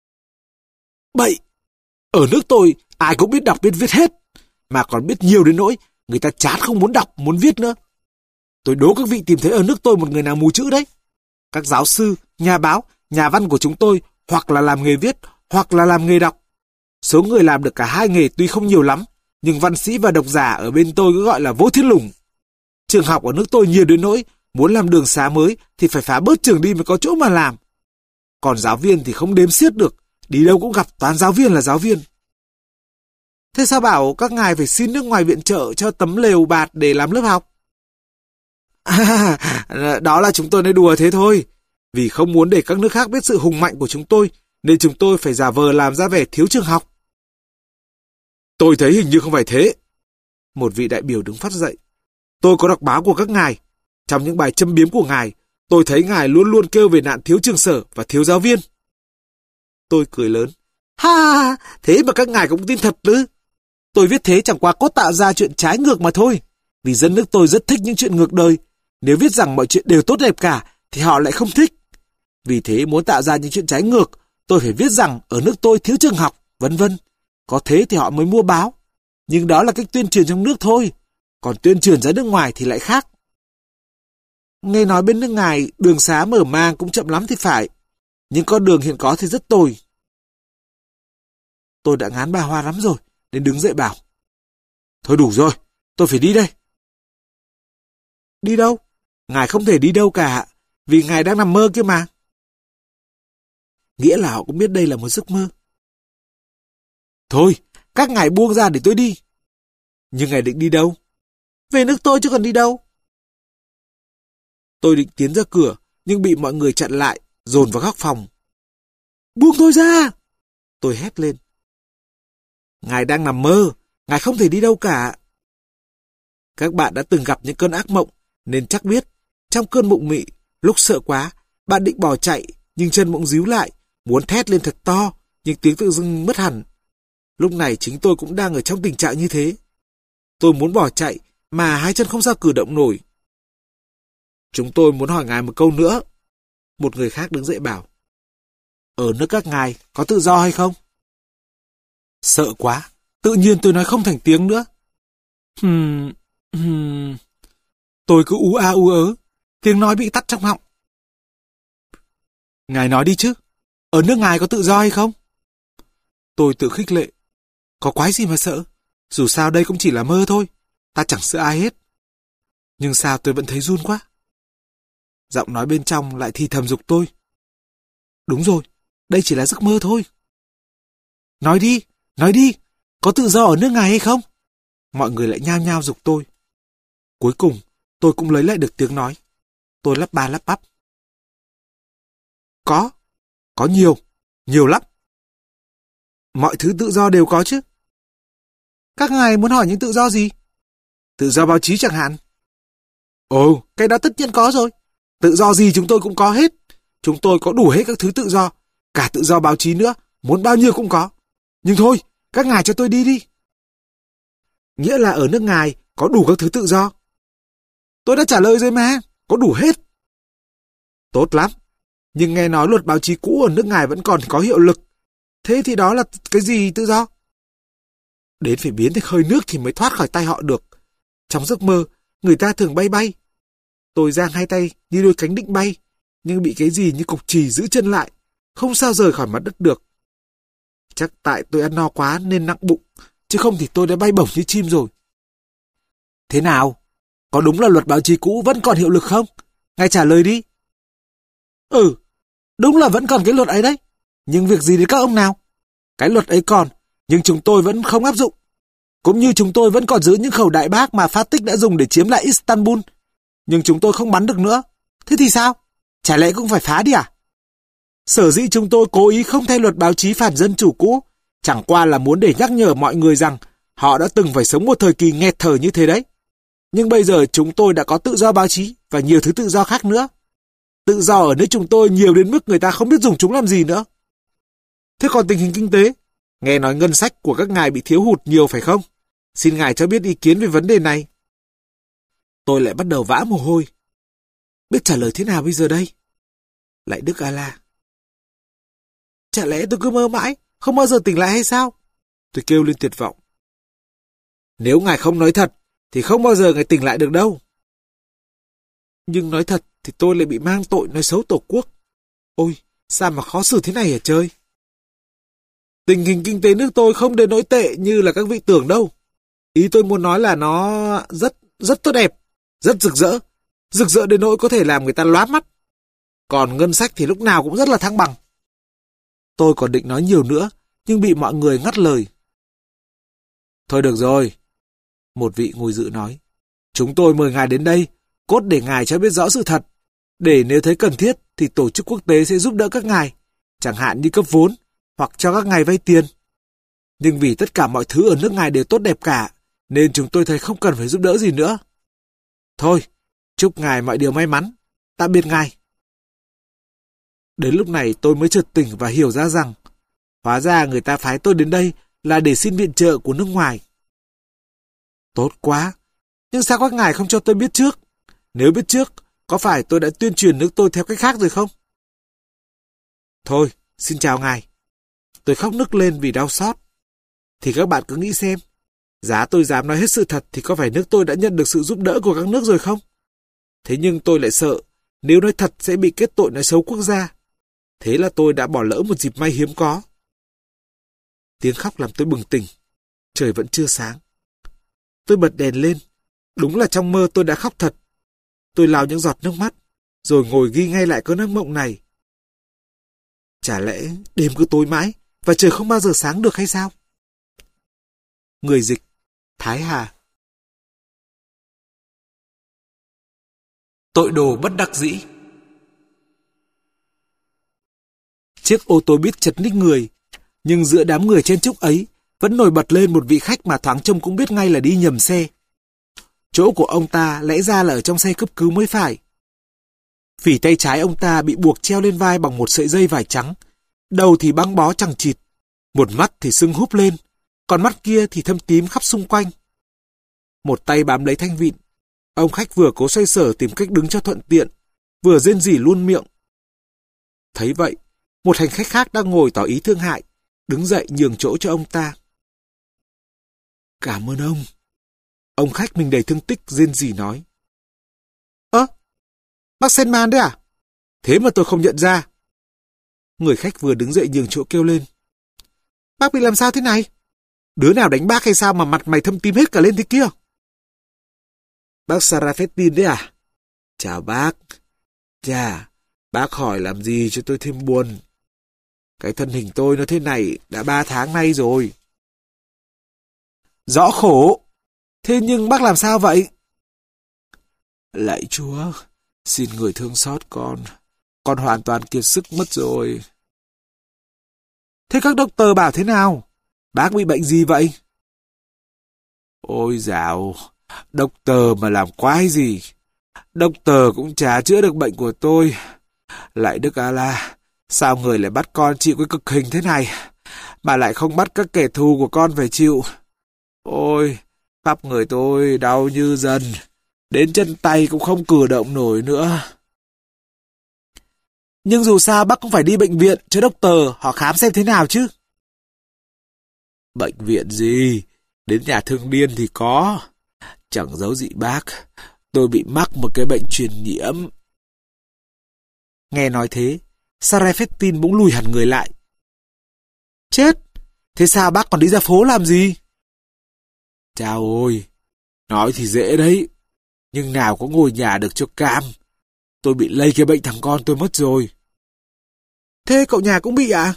Bậy! Ở nước tôi, ai cũng biết đọc biết viết hết, mà còn biết nhiều đến nỗi người ta chán không muốn đọc, muốn viết nữa. Tôi đố các vị tìm thấy ở nước tôi một người nào mù chữ đấy. Các giáo sư, nhà báo, nhà văn của chúng tôi hoặc là làm nghề viết, hoặc là làm nghề đọc. Số người làm được cả hai nghề tuy không nhiều lắm, nhưng văn sĩ và độc giả ở bên tôi cứ gọi là vô thiên lủng. Trường học ở nước tôi nhiều đến nỗi muốn làm đường xá mới thì phải phá bớt trường đi mới có chỗ mà làm. Còn giáo viên thì không đếm xiết được, đi đâu cũng gặp toàn giáo viên là giáo viên. Thế sao bảo các ngài phải xin nước ngoài viện trợ cho tấm lều bạt để làm lớp học? À, đó là chúng tôi nói đùa thế thôi. Vì không muốn để các nước khác biết sự hùng mạnh của chúng tôi, nên chúng tôi phải giả vờ làm ra vẻ thiếu trường học. Tôi thấy hình như không phải thế. Một vị đại biểu đứng phát dậy. Tôi có đọc báo của các ngài. Trong những bài châm biếm của ngài, tôi thấy ngài luôn luôn kêu về nạn thiếu trường sở và thiếu giáo viên. Tôi cười lớn. Ha, ha, thế mà các ngài cũng tin thật ư? Tôi viết thế chẳng qua cốt tạo ra chuyện trái ngược mà thôi. Vì dân nước tôi rất thích những chuyện ngược đời. Nếu viết rằng mọi chuyện đều tốt đẹp cả, thì họ lại không thích. Vì thế muốn tạo ra những chuyện trái ngược, tôi phải viết rằng ở nước tôi thiếu trường học, vân vân. Có thế thì họ mới mua báo. Nhưng đó là cách tuyên truyền trong nước thôi. Còn tuyên truyền ra nước ngoài thì lại khác. Nghe nói bên nước ngài đường xá mở mang cũng chậm lắm thì phải. Nhưng con đường hiện có thì rất tồi. Tôi đã ngán bà Hoa lắm rồi, nên đứng dậy bảo. Thôi đủ rồi, tôi phải đi đây. Đi đâu? Ngài không thể đi đâu cả, vì ngài đang nằm mơ kia mà. Nghĩa là họ cũng biết đây là một giấc mơ. Thôi, các ngài buông ra để tôi đi. Nhưng ngài định đi đâu? Về nước tôi chứ còn đi đâu. Tôi định tiến ra cửa, nhưng bị mọi người chặn lại, dồn vào góc phòng. Buông tôi ra! Tôi hét lên. Ngài đang nằm mơ, ngài không thể đi đâu cả. Các bạn đã từng gặp những cơn ác mộng, nên chắc biết, trong cơn mộng mị, lúc sợ quá, bạn định bỏ chạy, nhưng chân bỗng díu lại, muốn thét lên thật to, nhưng tiếng tự dưng mất hẳn. Lúc này chính tôi cũng đang ở trong tình trạng như thế. Tôi muốn bỏ chạy, mà hai chân không sao cử động nổi. Chúng tôi muốn hỏi ngài một câu nữa. Một người khác đứng dậy bảo. Ở nước các ngài có tự do hay không? Sợ quá, tự nhiên tôi nói không thành tiếng nữa. Hừm, hừm. Tôi cứ ú a ú ớ, tiếng nói bị tắt trong họng. Ngài nói đi chứ, ở nước ngài có tự do hay không? Tôi tự khích lệ. Có quái gì mà sợ, dù sao đây cũng chỉ là mơ thôi, ta chẳng sợ ai hết. Nhưng sao tôi vẫn thấy run quá. Giọng nói bên trong lại thì thầm giục tôi. Đúng rồi, đây chỉ là giấc mơ thôi. Nói đi, nói đi, có tự do ở nước ngài hay không? Mọi người lại nhao nhao giục tôi. Cuối cùng, tôi cũng lấy lại được tiếng nói. Tôi lắp ba lắp bắp. Có, có nhiều, nhiều lắm. Mọi thứ tự do đều có chứ. Các ngài muốn hỏi những tự do gì? Tự do báo chí chẳng hạn. Ồ, cái đó tất nhiên có rồi. Tự do gì chúng tôi cũng có hết. Chúng tôi có đủ hết các thứ tự do. Cả tự do báo chí nữa, muốn bao nhiêu cũng có. Nhưng thôi, các ngài cho tôi đi đi. Nghĩa là ở nước ngài có đủ các thứ tự do. Tôi đã trả lời rồi mà, có đủ hết. Tốt lắm, nhưng nghe nói luật báo chí cũ ở nước ngài vẫn còn có hiệu lực. Thế thì đó là cái gì tự do? Đến phải biến thành hơi nước thì mới thoát khỏi tay họ được. Trong giấc mơ, người ta thường bay bay. Tôi giang hai tay như đôi cánh định bay, nhưng bị cái gì như cục chì giữ chân lại, không sao rời khỏi mặt đất được. Chắc tại tôi ăn no quá nên nặng bụng, chứ không thì tôi đã bay bổng như chim rồi. Thế nào? Có đúng là luật báo chí cũ vẫn còn hiệu lực không? Ngài trả lời đi. Ừ, đúng là vẫn còn cái luật ấy đấy. Nhưng việc gì đến các ông nào? Cái luật ấy còn, nhưng chúng tôi vẫn không áp dụng. Cũng như chúng tôi vẫn còn giữ những khẩu đại bác mà Phát Tích đã dùng để chiếm lại Istanbul. Nhưng chúng tôi không bắn được nữa. Thế thì sao? Chả lẽ cũng phải phá đi à? Sở dĩ chúng tôi cố ý không thay luật báo chí phản dân chủ cũ, chẳng qua là muốn để nhắc nhở mọi người rằng họ đã từng phải sống một thời kỳ nghẹt thở như thế đấy. Nhưng bây giờ chúng tôi đã có tự do báo chí và nhiều thứ tự do khác nữa. Tự do ở nước chúng tôi nhiều đến mức người ta không biết dùng chúng làm gì nữa. Thế còn tình hình kinh tế? Nghe nói ngân sách của các ngài bị thiếu hụt nhiều phải không? Xin ngài cho biết ý kiến về vấn đề này. Tôi lại bắt đầu vã mồ hôi. Biết trả lời thế nào bây giờ đây? Lại Đức A-la. Chả lẽ tôi cứ mơ mãi, không bao giờ tỉnh lại hay sao? Tôi kêu lên tuyệt vọng. Nếu ngài không nói thật, thì không bao giờ ngài tỉnh lại được đâu. Nhưng nói thật thì tôi lại bị mang tội nói xấu Tổ quốc. Ôi, sao mà khó xử thế này hả trời? Tình hình kinh tế nước tôi không đến nỗi tệ như là các vị tưởng đâu. Ý tôi muốn nói là nó rất, rất tốt đẹp, rất rực rỡ. Rực rỡ đến nỗi có thể làm người ta lóa mắt. Còn ngân sách thì lúc nào cũng rất là thăng bằng. Tôi còn định nói nhiều nữa, nhưng bị mọi người ngắt lời. Thôi được rồi. Một vị ngồi dự nói. Chúng tôi mời ngài đến đây, cốt để ngài cho biết rõ sự thật. Để nếu thấy cần thiết thì tổ chức quốc tế sẽ giúp đỡ các ngài, chẳng hạn như cấp vốn, hoặc cho các ngài vay tiền. Nhưng vì tất cả mọi thứ ở nước ngài đều tốt đẹp cả, nên chúng tôi thấy không cần phải giúp đỡ gì nữa. Thôi, chúc ngài mọi điều may mắn. Tạm biệt ngài. Đến lúc này tôi mới chợt tỉnh và hiểu ra rằng Hóa ra người ta phái tôi đến đây là để xin viện trợ của nước ngoài. Tốt quá, nhưng sao các ngài không cho tôi biết trước? Nếu biết trước, có phải tôi đã tuyên truyền nước tôi theo cách khác rồi không? Thôi, xin chào ngài. Tôi khóc nức lên vì đau xót. Thì các bạn cứ nghĩ xem, giá tôi dám nói hết sự thật thì có phải nước tôi đã nhận được sự giúp đỡ của các nước rồi không? Thế nhưng tôi lại sợ, nếu nói thật sẽ bị kết tội nói xấu quốc gia. Thế là tôi đã bỏ lỡ một dịp may hiếm có. Tiếng khóc làm tôi bừng tỉnh. Trời vẫn chưa sáng. Tôi bật đèn lên. Đúng là trong mơ tôi đã khóc thật. Tôi lau những giọt nước mắt, rồi ngồi ghi ngay lại cơn ác mộng này. Chả lẽ đêm cứ tối mãi, và trời không bao giờ sáng được hay sao? Người dịch, Thái Hà. Tội đồ bất đắc dĩ. Chiếc ô tô buýt chật ních người, nhưng giữa đám người chen chúc ấy vẫn nổi bật lên một vị khách mà thoáng trông cũng biết ngay là đi nhầm xe. Chỗ của ông ta lẽ ra là ở trong xe cấp cứu mới phải. Phỉ tay trái ông ta bị buộc treo lên vai bằng một sợi dây vải trắng, đầu thì băng bó chằng chịt, một mắt thì sưng húp lên, còn mắt kia thì thâm tím khắp xung quanh. Một tay bám lấy thanh vịn, ông khách vừa cố xoay sở tìm cách đứng cho thuận tiện, vừa rên rỉ luôn miệng. Thấy vậy, một hành khách khác đang ngồi tỏ ý thương hại, đứng dậy nhường chỗ cho ông ta. Cảm ơn ông. Ông khách mình đầy thương tích rên rỉ nói. Ơ, bác Senman đấy à? Thế mà tôi không nhận ra. Người khách vừa đứng dậy nhường chỗ kêu lên. Bác bị làm sao thế này? Đứa nào đánh bác hay sao mà mặt mày thâm tím hết cả lên thế kia? Bác Sarafettin đấy à? Chào bác. Chà, bác hỏi làm gì cho tôi thêm buồn. Cái thân hình tôi nó thế này đã ba tháng nay rồi. Rõ khổ. Thế nhưng bác làm sao vậy? Lạy Chúa, xin người thương xót con. Con hoàn toàn kiệt sức mất rồi. Thế các doctor bảo thế nào? Bác bị bệnh gì vậy? Ôi dạo, doctor mà làm quái gì? Doctor cũng chả chữa được bệnh của tôi. Lạy Đức Allah, sao người lại bắt con chịu cái cực hình thế này, mà lại không bắt các kẻ thù của con phải chịu? Ôi, khắp người tôi đau như dần, đến chân tay cũng không cử động nổi nữa. Nhưng dù sao bác cũng phải đi bệnh viện cho doctor họ khám xem thế nào chứ. Bệnh viện gì? Đến nhà thương điên thì có. Chẳng giấu gì bác, tôi bị mắc một cái bệnh truyền nhiễm. Nghe nói thế, Sarafettin bỗng lùi hẳn người lại. Chết! Thế sao bác còn đi ra phố làm gì? Chao ôi! Nói thì dễ đấy, nhưng nào có ngồi nhà được cho cam. Tôi bị lây cái bệnh thằng con tôi mất rồi. Thế cậu nhà cũng bị à?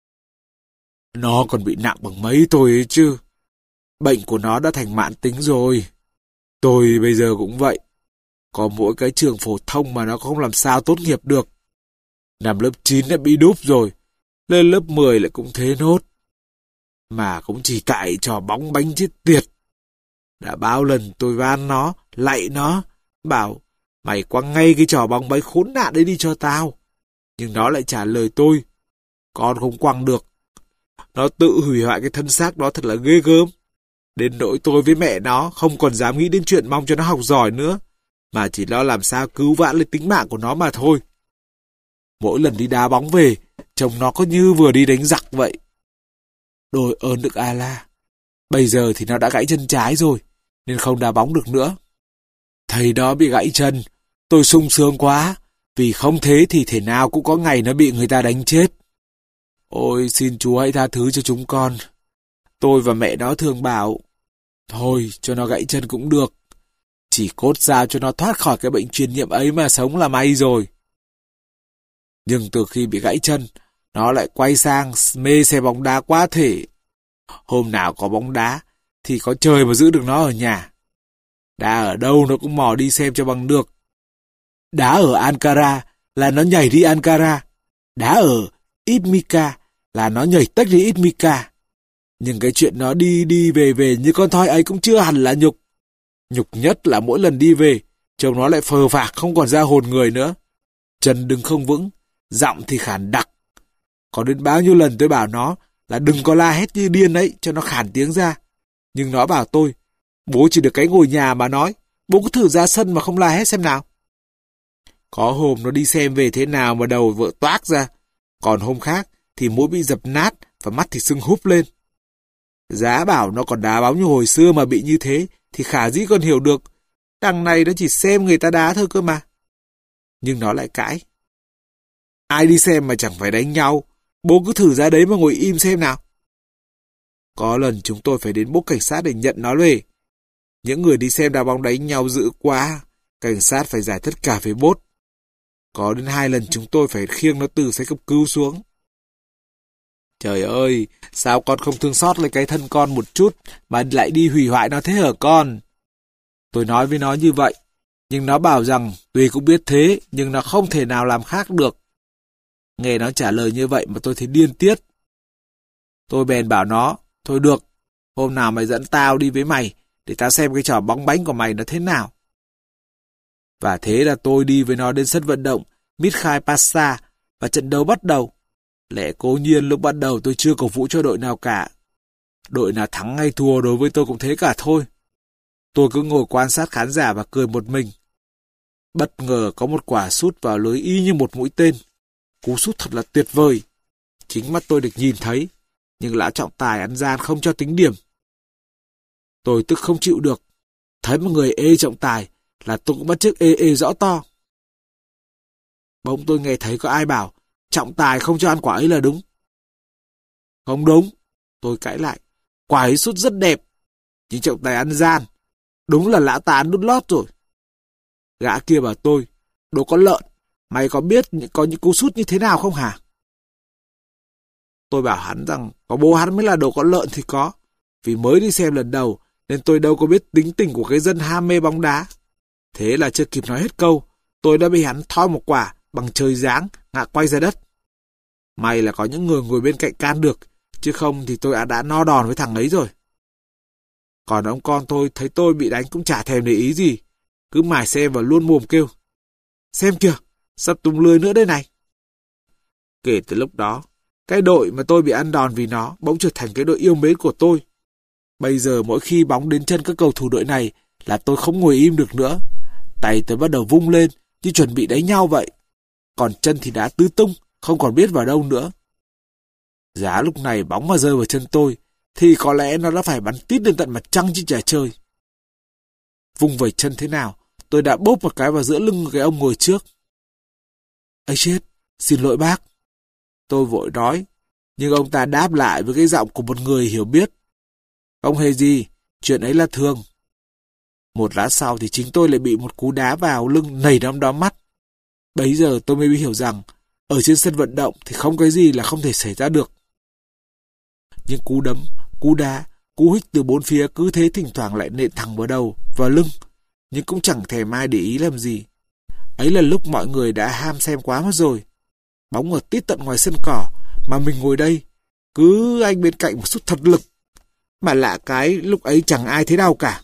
Nó còn bị nặng bằng mấy tôi ấy chứ. Bệnh của nó đã thành mãn tính rồi. Tôi bây giờ cũng vậy. Có mỗi cái trường phổ thông mà nó không làm sao tốt nghiệp được. Năm lớp chín đã bị đúp rồi. Lên lớp mười lại cũng thế nốt. Mà cũng chỉ tại trò bóng bánh chết tiệt. Đã bao lần tôi van nó, lạy nó, bảo mày quăng ngay cái trò bóng bánh khốn nạn đấy đi cho tao. Nhưng nó lại trả lời tôi, con không quăng được. Nó tự hủy hoại cái thân xác đó thật là ghê gớm. Đến nỗi tôi với mẹ nó không còn dám nghĩ đến chuyện mong cho nó học giỏi nữa, mà chỉ lo làm sao cứu vãn lấy tính mạng của nó mà thôi. Mỗi lần đi đá bóng về, trông nó có như vừa đi đánh giặc vậy. Đôi ơn Đức Allah, bây giờ thì nó đã gãy chân trái rồi, nên không đá bóng được nữa. Thầy đó bị gãy chân, tôi sung sướng quá, vì không thế thì thể nào cũng có ngày nó bị người ta đánh chết. Ôi xin Chúa hãy tha thứ cho chúng con. Tôi và mẹ nó thường bảo, thôi cho nó gãy chân cũng được. Chỉ cốt sao cho nó thoát khỏi cái bệnh truyền nhiễm ấy mà sống là may rồi. Nhưng từ khi bị gãy chân, nó lại quay sang mê xem bóng đá quá thể. Hôm nào có bóng đá, thì có trời mà giữ được nó ở nhà. Đá ở đâu nó cũng mò đi xem cho bằng được. Đá ở Ankara là nó nhảy đi Ankara. Đá ở Izmika là nó nhảy tách đi Izmika. Nhưng cái chuyện nó đi đi về về như con thoi ấy cũng chưa hẳn là nhục. Nhục nhất là mỗi lần đi về, trông nó lại phờ phạc không còn ra hồn người nữa. Chân đứng không vững, giọng thì khản đặc. Có đến bao nhiêu lần tôi bảo nó là đừng có la hét như điên ấy cho nó khản tiếng ra. Nhưng nó bảo tôi, bố chỉ được cái ngồi nhà mà nói, bố cứ thử ra sân mà không la hét xem nào. Có hôm nó đi xem về thế nào mà đầu vợ toác ra, còn hôm khác thì mũi bị dập nát và mắt thì sưng húp lên. Giá bảo nó còn đá bóng như hồi xưa mà bị như thế thì khả dĩ còn hiểu được. Đằng này nó chỉ xem người ta đá thôi cơ mà. Nhưng nó lại cãi. Ai đi xem mà chẳng phải đánh nhau, bố cứ thử ra đấy mà ngồi im xem nào. Có lần chúng tôi phải đến bốc cảnh sát để nhận nó về. Những người đi xem đá bóng đánh nhau dữ quá, cảnh sát phải giải tất cả với bốt. Có đến hai lần chúng tôi phải khiêng nó từ xe cấp cứu xuống. Trời ơi, sao con không thương xót lấy cái thân con một chút mà lại đi hủy hoại nó thế hả con? Tôi nói với nó như vậy, nhưng nó bảo rằng tuy cũng biết thế, nhưng nó không thể nào làm khác được. Nghe nó trả lời như vậy mà tôi thấy điên tiết. Tôi bèn bảo nó, thôi được, hôm nào mày dẫn tao đi với mày, để tao xem cái trò bóng bánh của mày nó thế nào. Và thế là tôi đi với nó đến sân vận động Mikhail Pasha và trận đấu bắt đầu. Lẽ cố nhiên lúc bắt đầu tôi chưa cổ vũ cho đội nào cả. Đội nào thắng hay thua đối với tôi cũng thế cả thôi. Tôi cứ ngồi quan sát khán giả và cười một mình. Bất ngờ có một quả sút vào lưới y như một mũi tên. Cú sút thật là tuyệt vời. Chính mắt tôi được nhìn thấy, nhưng lão trọng tài ăn gian không cho tính điểm. Tôi tức không chịu được. Thấy một người ê trọng tài là tôi cũng bắt chước ê ê rõ to. Bỗng tôi nghe thấy có ai bảo trọng tài không cho ăn quả ấy là đúng. Không đúng, tôi cãi lại. Quả ấy sút rất đẹp, nhưng trọng tài ăn gian. Đúng là lão ta ăn đút lót rồi. Gã kia bảo tôi, đồ con lợn, mày có biết có những cú sút như thế nào không hả? Tôi bảo hắn rằng có bố hắn mới là đồ con lợn thì có. Vì mới đi xem lần đầu nên tôi đâu có biết tính tình của cái dân ham mê bóng đá. Thế là chưa kịp nói hết câu, tôi đã bị hắn thoi một quả bằng trời giáng ngã quay ra đất. May là có những người ngồi bên cạnh can được, chứ không thì tôi đã, đã no đòn với thằng ấy rồi. Còn ông con tôi thấy tôi bị đánh cũng chả thèm để ý gì, cứ mải xem và luôn mồm kêu. Xem kìa, sắp tung lưới nữa đây này. Kể từ lúc đó, cái đội mà tôi bị ăn đòn vì nó bỗng trở thành cái đội yêu mến của tôi. Bây giờ mỗi khi bóng đến chân các cầu thủ đội này là tôi không ngồi im được nữa. Tay tôi bắt đầu vung lên như chuẩn bị đánh nhau vậy. Còn chân thì đã tứ tung, không còn biết vào đâu nữa. Giá lúc này bóng mà rơi vào chân tôi thì có lẽ nó đã phải bắn tít lên tận mặt trăng chứ chả chơi. Vung vẩy chân thế nào, tôi đã bóp một cái vào giữa lưng cái ông ngồi trước. Ây chết, xin lỗi bác. Tôi vội nói, nhưng ông ta đáp lại với cái giọng của một người hiểu biết. Không hề gì, chuyện ấy là thường. Một lát sau thì chính tôi lại bị một cú đá vào lưng nảy đom đóm mắt. Bấy giờ tôi mới hiểu rằng, ở trên sân vận động thì không cái gì là không thể xảy ra được. Nhưng cú đấm, cú đá, cú hích từ bốn phía cứ thế thỉnh thoảng lại nện thẳng vào đầu, vào lưng, nhưng cũng chẳng thèm ai để ý làm gì. Ấy là lúc mọi người đã ham xem quá mất rồi. Bóng ở tít tận ngoài sân cỏ, mà mình ngồi đây, cứ anh bên cạnh một chút thật lực. Mà lạ cái lúc ấy chẳng ai thấy đau cả.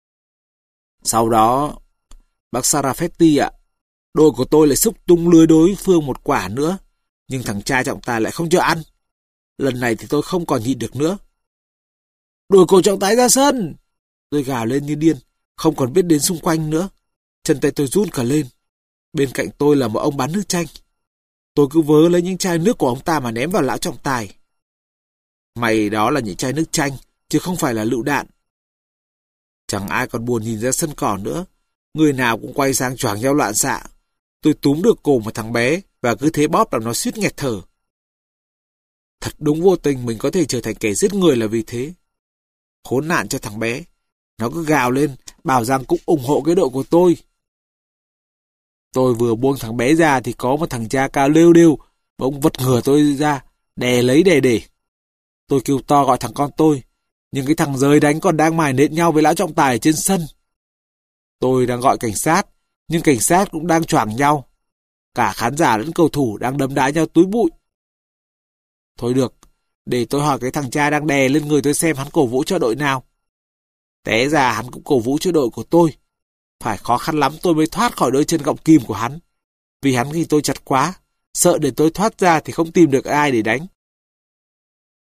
Sau đó, bác Sarafetti ạ, đội của tôi lại xúc tung lưới đối phương một quả nữa, nhưng thằng cha trọng tài lại không cho ăn. Lần này thì tôi không còn nhịn được nữa. Đuổi cổ trọng tài ra sân! Tôi gào lên như điên, không còn biết đến xung quanh nữa. Chân tay tôi run cả lên. Bên cạnh tôi là một ông bán nước chanh. Tôi cứ vớ lấy những chai nước của ông ta mà ném vào lão trọng tài. May đó là những chai nước chanh, chứ không phải là lựu đạn. Chẳng ai còn buồn nhìn ra sân cỏ nữa. Người nào cũng quay sang choảng nhau loạn xạ. Tôi túm được cổ một thằng bé và cứ thế bóp làm nó suýt nghẹt thở. Thật đúng vô tình mình có thể trở thành kẻ giết người là vì thế. Khốn nạn cho thằng bé. Nó cứ gào lên, bảo rằng cũng ủng hộ cái đội của tôi. Tôi vừa buông thằng bé ra thì có một thằng cha cao lêu đêu, bỗng vật ngửa tôi ra, đè lấy đè để. Tôi kêu to gọi thằng con tôi, nhưng cái thằng rơi đánh còn đang mải nện nhau với lão trọng tài ở trên sân. Tôi đang gọi cảnh sát, nhưng cảnh sát cũng đang choảng nhau. Cả khán giả lẫn cầu thủ đang đấm đá nhau túi bụi. Thôi được, để tôi hỏi cái thằng cha đang đè lên người tôi xem hắn cổ vũ cho đội nào. Té ra hắn cũng cổ vũ cho đội của tôi. Phải khó khăn lắm tôi mới thoát khỏi đôi chân gọng kìm của hắn. Vì hắn ghi tôi chặt quá, sợ để tôi thoát ra thì không tìm được ai để đánh.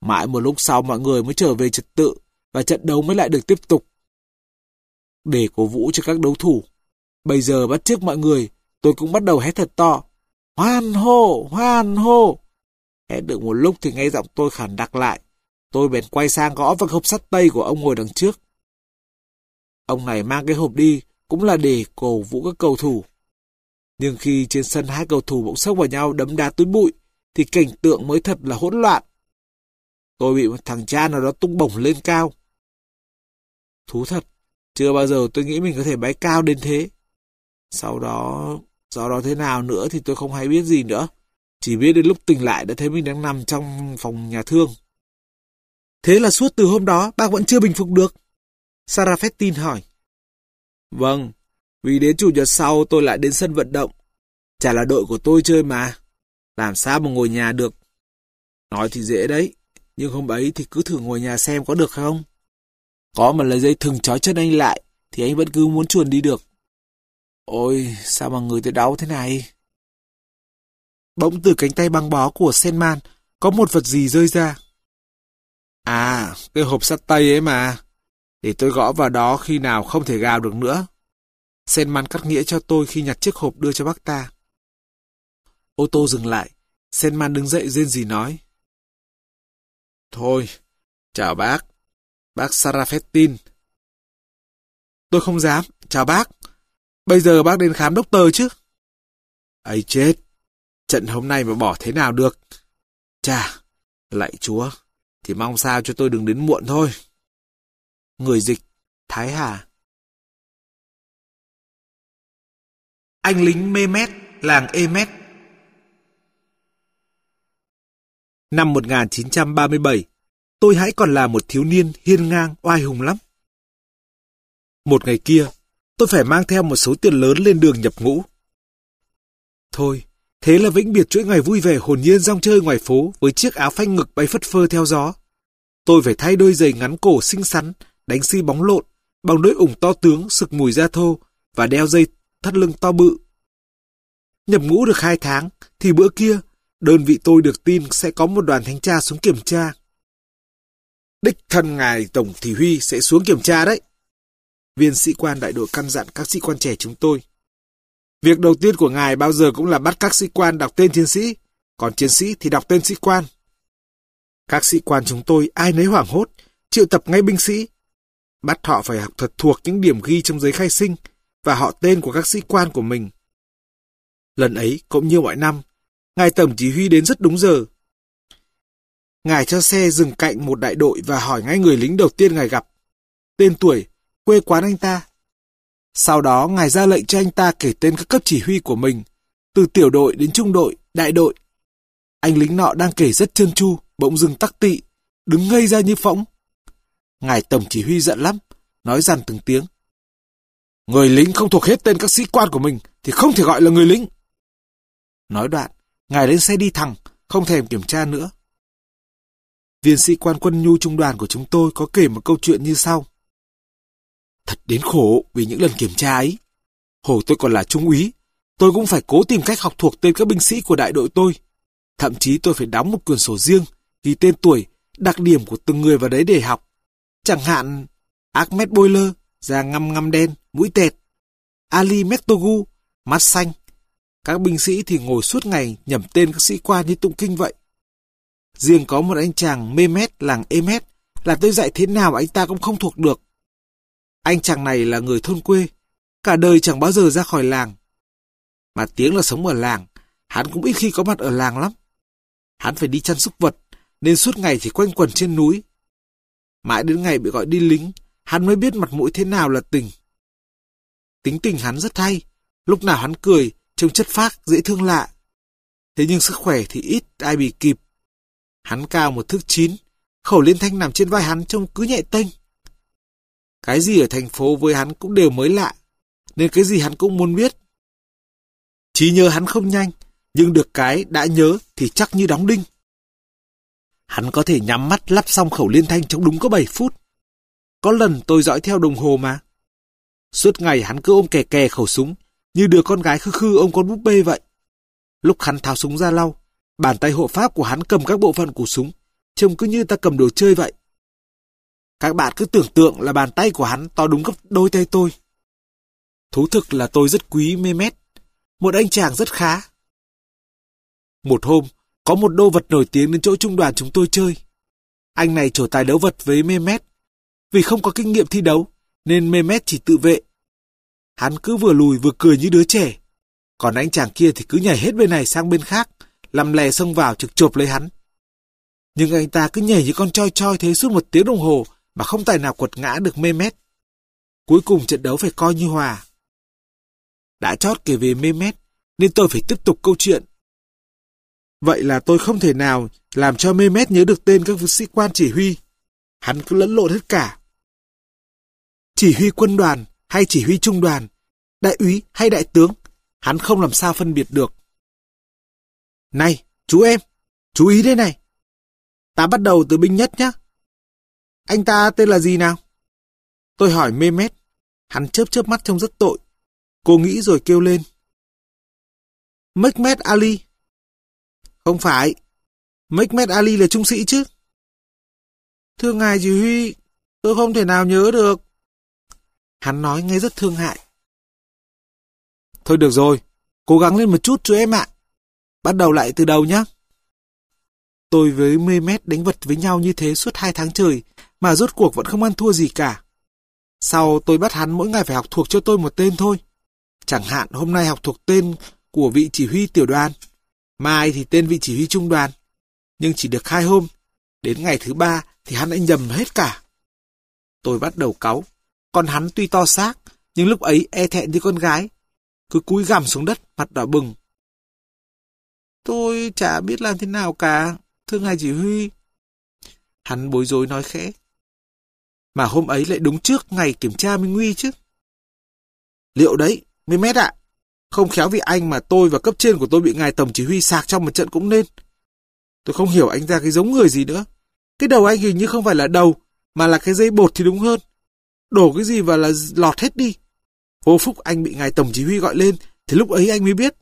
Mãi một lúc sau mọi người mới trở về trật tự và trận đấu mới lại được tiếp tục. Để cổ vũ cho các đấu thủ, bây giờ bắt chước mọi người, tôi cũng bắt đầu hét thật to. Hoan hô, hoan hô. Hét được một lúc thì nghe giọng tôi khản đặc lại. Tôi bèn quay sang gõ vào hộp sắt tây của ông ngồi đằng trước. Ông này mang cái hộp đi cũng là để cổ vũ các cầu thủ. Nhưng khi trên sân hai cầu thủ bỗng xông vào nhau đấm đá túi bụi, thì cảnh tượng mới thật là hỗn loạn. Tôi bị một thằng cha nào đó tung bổng lên cao. Thú thật, chưa bao giờ tôi nghĩ mình có thể bay cao đến thế. Sau đó, sau đó thế nào nữa thì tôi không hay biết gì nữa. Chỉ biết đến lúc tỉnh lại đã thấy mình đang nằm trong phòng nhà thương. Thế là suốt từ hôm đó bác vẫn chưa bình phục được? Sarafettin hỏi. Vâng, vì đến chủ nhật sau tôi lại đến sân vận động. Chả là đội của tôi chơi mà. Làm sao mà ngồi nhà được? Nói thì dễ đấy, nhưng hôm ấy thì cứ thử ngồi nhà xem có được không? Có mà lấy dây thừng trói chân anh lại thì anh vẫn cứ muốn chuồn đi được. Ôi, sao mà người tôi đau thế này? Bỗng từ cánh tay băng bó của Senman có một vật gì rơi ra. À, cái hộp sắt tây ấy mà. Để tôi gõ vào đó khi nào không thể gào được nữa. Senman cắt nghĩa cho tôi khi nhặt chiếc hộp đưa cho bác ta. Ô tô dừng lại. Senman đứng dậy rên rỉ nói. Thôi, chào bác. Bác Sarafettin. Tôi không dám. Chào bác. Bây giờ bác đến khám doctor chứ? Ấy chết. Trận hôm nay mà bỏ thế nào được. Chà, lạy Chúa. Thì mong sao cho tôi đừng đến muộn thôi. Người dịch, Thái Hà. Anh lính Mehmet, làng Emet. Năm một nghìn chín trăm ba mươi bảy, tôi hãy còn là một thiếu niên hiên ngang, oai hùng lắm. Một ngày kia, tôi phải mang theo một số tiền lớn lên đường nhập ngũ. Thôi, thế là vĩnh biệt chuỗi ngày vui vẻ hồn nhiên rong chơi ngoài phố với chiếc áo phanh ngực bay phất phơ theo gió. Tôi phải thay đôi giày ngắn cổ xinh xắn, đánh xi bóng lộn, bằng đôi ủng to tướng sực mùi da thô và đeo dây thắt lưng to bự. Nhập ngũ được hai tháng, thì bữa kia, đơn vị tôi được tin sẽ có một đoàn thanh tra xuống kiểm tra. Đích thân ngài Tổng Chỉ huy sẽ xuống kiểm tra đấy. Viên sĩ quan đại đội căn dặn các sĩ quan trẻ chúng tôi. Việc đầu tiên của ngài bao giờ cũng là bắt các sĩ quan đọc tên chiến sĩ, còn chiến sĩ thì đọc tên sĩ quan. Các sĩ quan chúng tôi ai nấy hoảng hốt, triệu tập ngay binh sĩ. Bắt họ phải học thật thuộc những điểm ghi trong giấy khai sinh và họ tên của các sĩ quan của mình. Lần ấy, cũng như mọi năm, ngài Tổng Chỉ huy đến rất đúng giờ. Ngài cho xe dừng cạnh một đại đội và hỏi ngay người lính đầu tiên ngài gặp. Tên tuổi, quê quán anh ta. Sau đó, ngài ra lệnh cho anh ta kể tên các cấp chỉ huy của mình, từ tiểu đội đến trung đội, đại đội. Anh lính nọ đang kể rất trơn tru, bỗng dưng tắc tị, đứng ngây ra như phỗng. Ngài Tổng Chỉ huy giận lắm, nói dằn từng tiếng. Người lính không thuộc hết tên các sĩ quan của mình thì không thể gọi là người lính. Nói đoạn, ngài lên xe đi thẳng, không thèm kiểm tra nữa. Viên sĩ quan quân nhu trung đoàn của chúng tôi có kể một câu chuyện như sau. Thật đến khổ vì những lần kiểm tra ấy. Hồi tôi còn là trung úy, tôi cũng phải cố tìm cách học thuộc tên các binh sĩ của đại đội tôi. Thậm chí tôi phải đóng một quyển sổ riêng, ghi tên tuổi, đặc điểm của từng người vào đấy để học. Chẳng hạn, Ahmed Boiler, da ngăm ngăm đen, mũi tẹt. Ali Mektogu, mắt xanh. Các binh sĩ thì ngồi suốt ngày nhẩm tên các sĩ quan như tụng kinh vậy. Riêng có một anh chàng Mehmet làng Emet là tôi dạy thế nào anh ta cũng không thuộc được. Anh chàng này là người thôn quê, cả đời chẳng bao giờ ra khỏi làng. Mà tiếng là sống ở làng, hắn cũng ít khi có mặt ở làng lắm. Hắn phải đi chăn súc vật, nên suốt ngày chỉ quanh quẩn trên núi. Mãi đến ngày bị gọi đi lính, hắn mới biết mặt mũi thế nào là tình. Tính tình hắn rất hay, lúc nào hắn cười, trông chất phác, dễ thương lạ. Thế nhưng sức khỏe thì ít ai bị kịp. Hắn cao một thước chín, khẩu liên thanh nằm trên vai hắn trông cứ nhẹ tênh. Cái gì ở thành phố với hắn cũng đều mới lạ, nên cái gì hắn cũng muốn biết. Trí nhớ hắn không nhanh, nhưng được cái đã nhớ thì chắc như đóng đinh. Hắn có thể nhắm mắt lắp xong khẩu liên thanh trong đúng có bảy phút. Có lần tôi dõi theo đồng hồ mà. Suốt ngày hắn cứ ôm kè kè khẩu súng, như đứa con gái khư khư ôm con búp bê vậy. Lúc hắn tháo súng ra lau, bàn tay hộ pháp của hắn cầm các bộ phận của súng, trông cứ như ta cầm đồ chơi vậy. Các bạn cứ tưởng tượng là bàn tay của hắn to đúng gấp đôi tay tôi. Thú thực là tôi rất quý Mehmet, một anh chàng rất khá. Một hôm, có một đô vật nổi tiếng đến chỗ trung đoàn chúng tôi chơi. Anh này trổ tài đấu vật với Mehmet. Vì không có kinh nghiệm thi đấu, nên Mehmet chỉ tự vệ. Hắn cứ vừa lùi vừa cười như đứa trẻ. Còn anh chàng kia thì cứ nhảy hết bên này sang bên khác, lăm lè xông vào trực chộp lấy hắn. Nhưng anh ta cứ nhảy như con choi choi thế suốt một tiếng đồng hồ mà không tài nào quật ngã được Mehmet. Cuối cùng trận đấu phải coi như hòa. Đã chót kể về Mehmet, nên tôi phải tiếp tục câu chuyện. Vậy là tôi không thể nào làm cho Mehmet nhớ được tên các sĩ quan chỉ huy. Hắn cứ lẫn lộn hết cả. Chỉ huy quân đoàn hay chỉ huy trung đoàn, đại úy hay đại tướng, hắn không làm sao phân biệt được. Này, chú em, chú ý đây này. Ta bắt đầu từ binh nhất nhé. Anh ta tên là gì nào? Tôi hỏi Mehmet. Hắn chớp chớp mắt trông rất tội. Cô nghĩ rồi kêu lên. Mehmet Ali. Không phải. Mehmet Ali là trung sĩ chứ. Thưa ngài chỉ huy, tôi không thể nào nhớ được. Hắn nói nghe rất thương hại. Thôi được rồi, cố gắng lên một chút chú em ạ. Bắt đầu lại từ đầu nhé. Tôi với Mehmet đánh vật với nhau như thế suốt hai tháng trời, mà rốt cuộc vẫn không ăn thua gì cả. Sau tôi bắt hắn mỗi ngày phải học thuộc cho tôi một tên thôi. Chẳng hạn hôm nay học thuộc tên của vị chỉ huy tiểu đoàn, mai thì tên vị chỉ huy trung đoàn. Nhưng chỉ được hai hôm, đến ngày thứ ba thì hắn đã nhầm hết cả. Tôi bắt đầu cáu, còn hắn tuy to xác, nhưng lúc ấy e thẹn như con gái, cứ cúi gằm xuống đất, mặt đỏ bừng. Tôi chả biết làm thế nào cả, thưa ngài chỉ huy. Hắn bối rối nói khẽ. Mà hôm ấy lại đúng trước ngày kiểm tra Minh Nguy chứ. Liệu đấy, Mehmet ạ, không khéo vì anh mà tôi và cấp trên của tôi bị ngài tổng chỉ huy sạc trong một trận cũng nên. Tôi không hiểu anh ra cái giống người gì nữa. Cái đầu anh hình như không phải là đầu, mà là cái dây bột thì đúng hơn. Đổ cái gì vào là lọt hết đi. Vô phúc anh bị ngài tổng chỉ huy gọi lên, thì lúc ấy anh mới biết.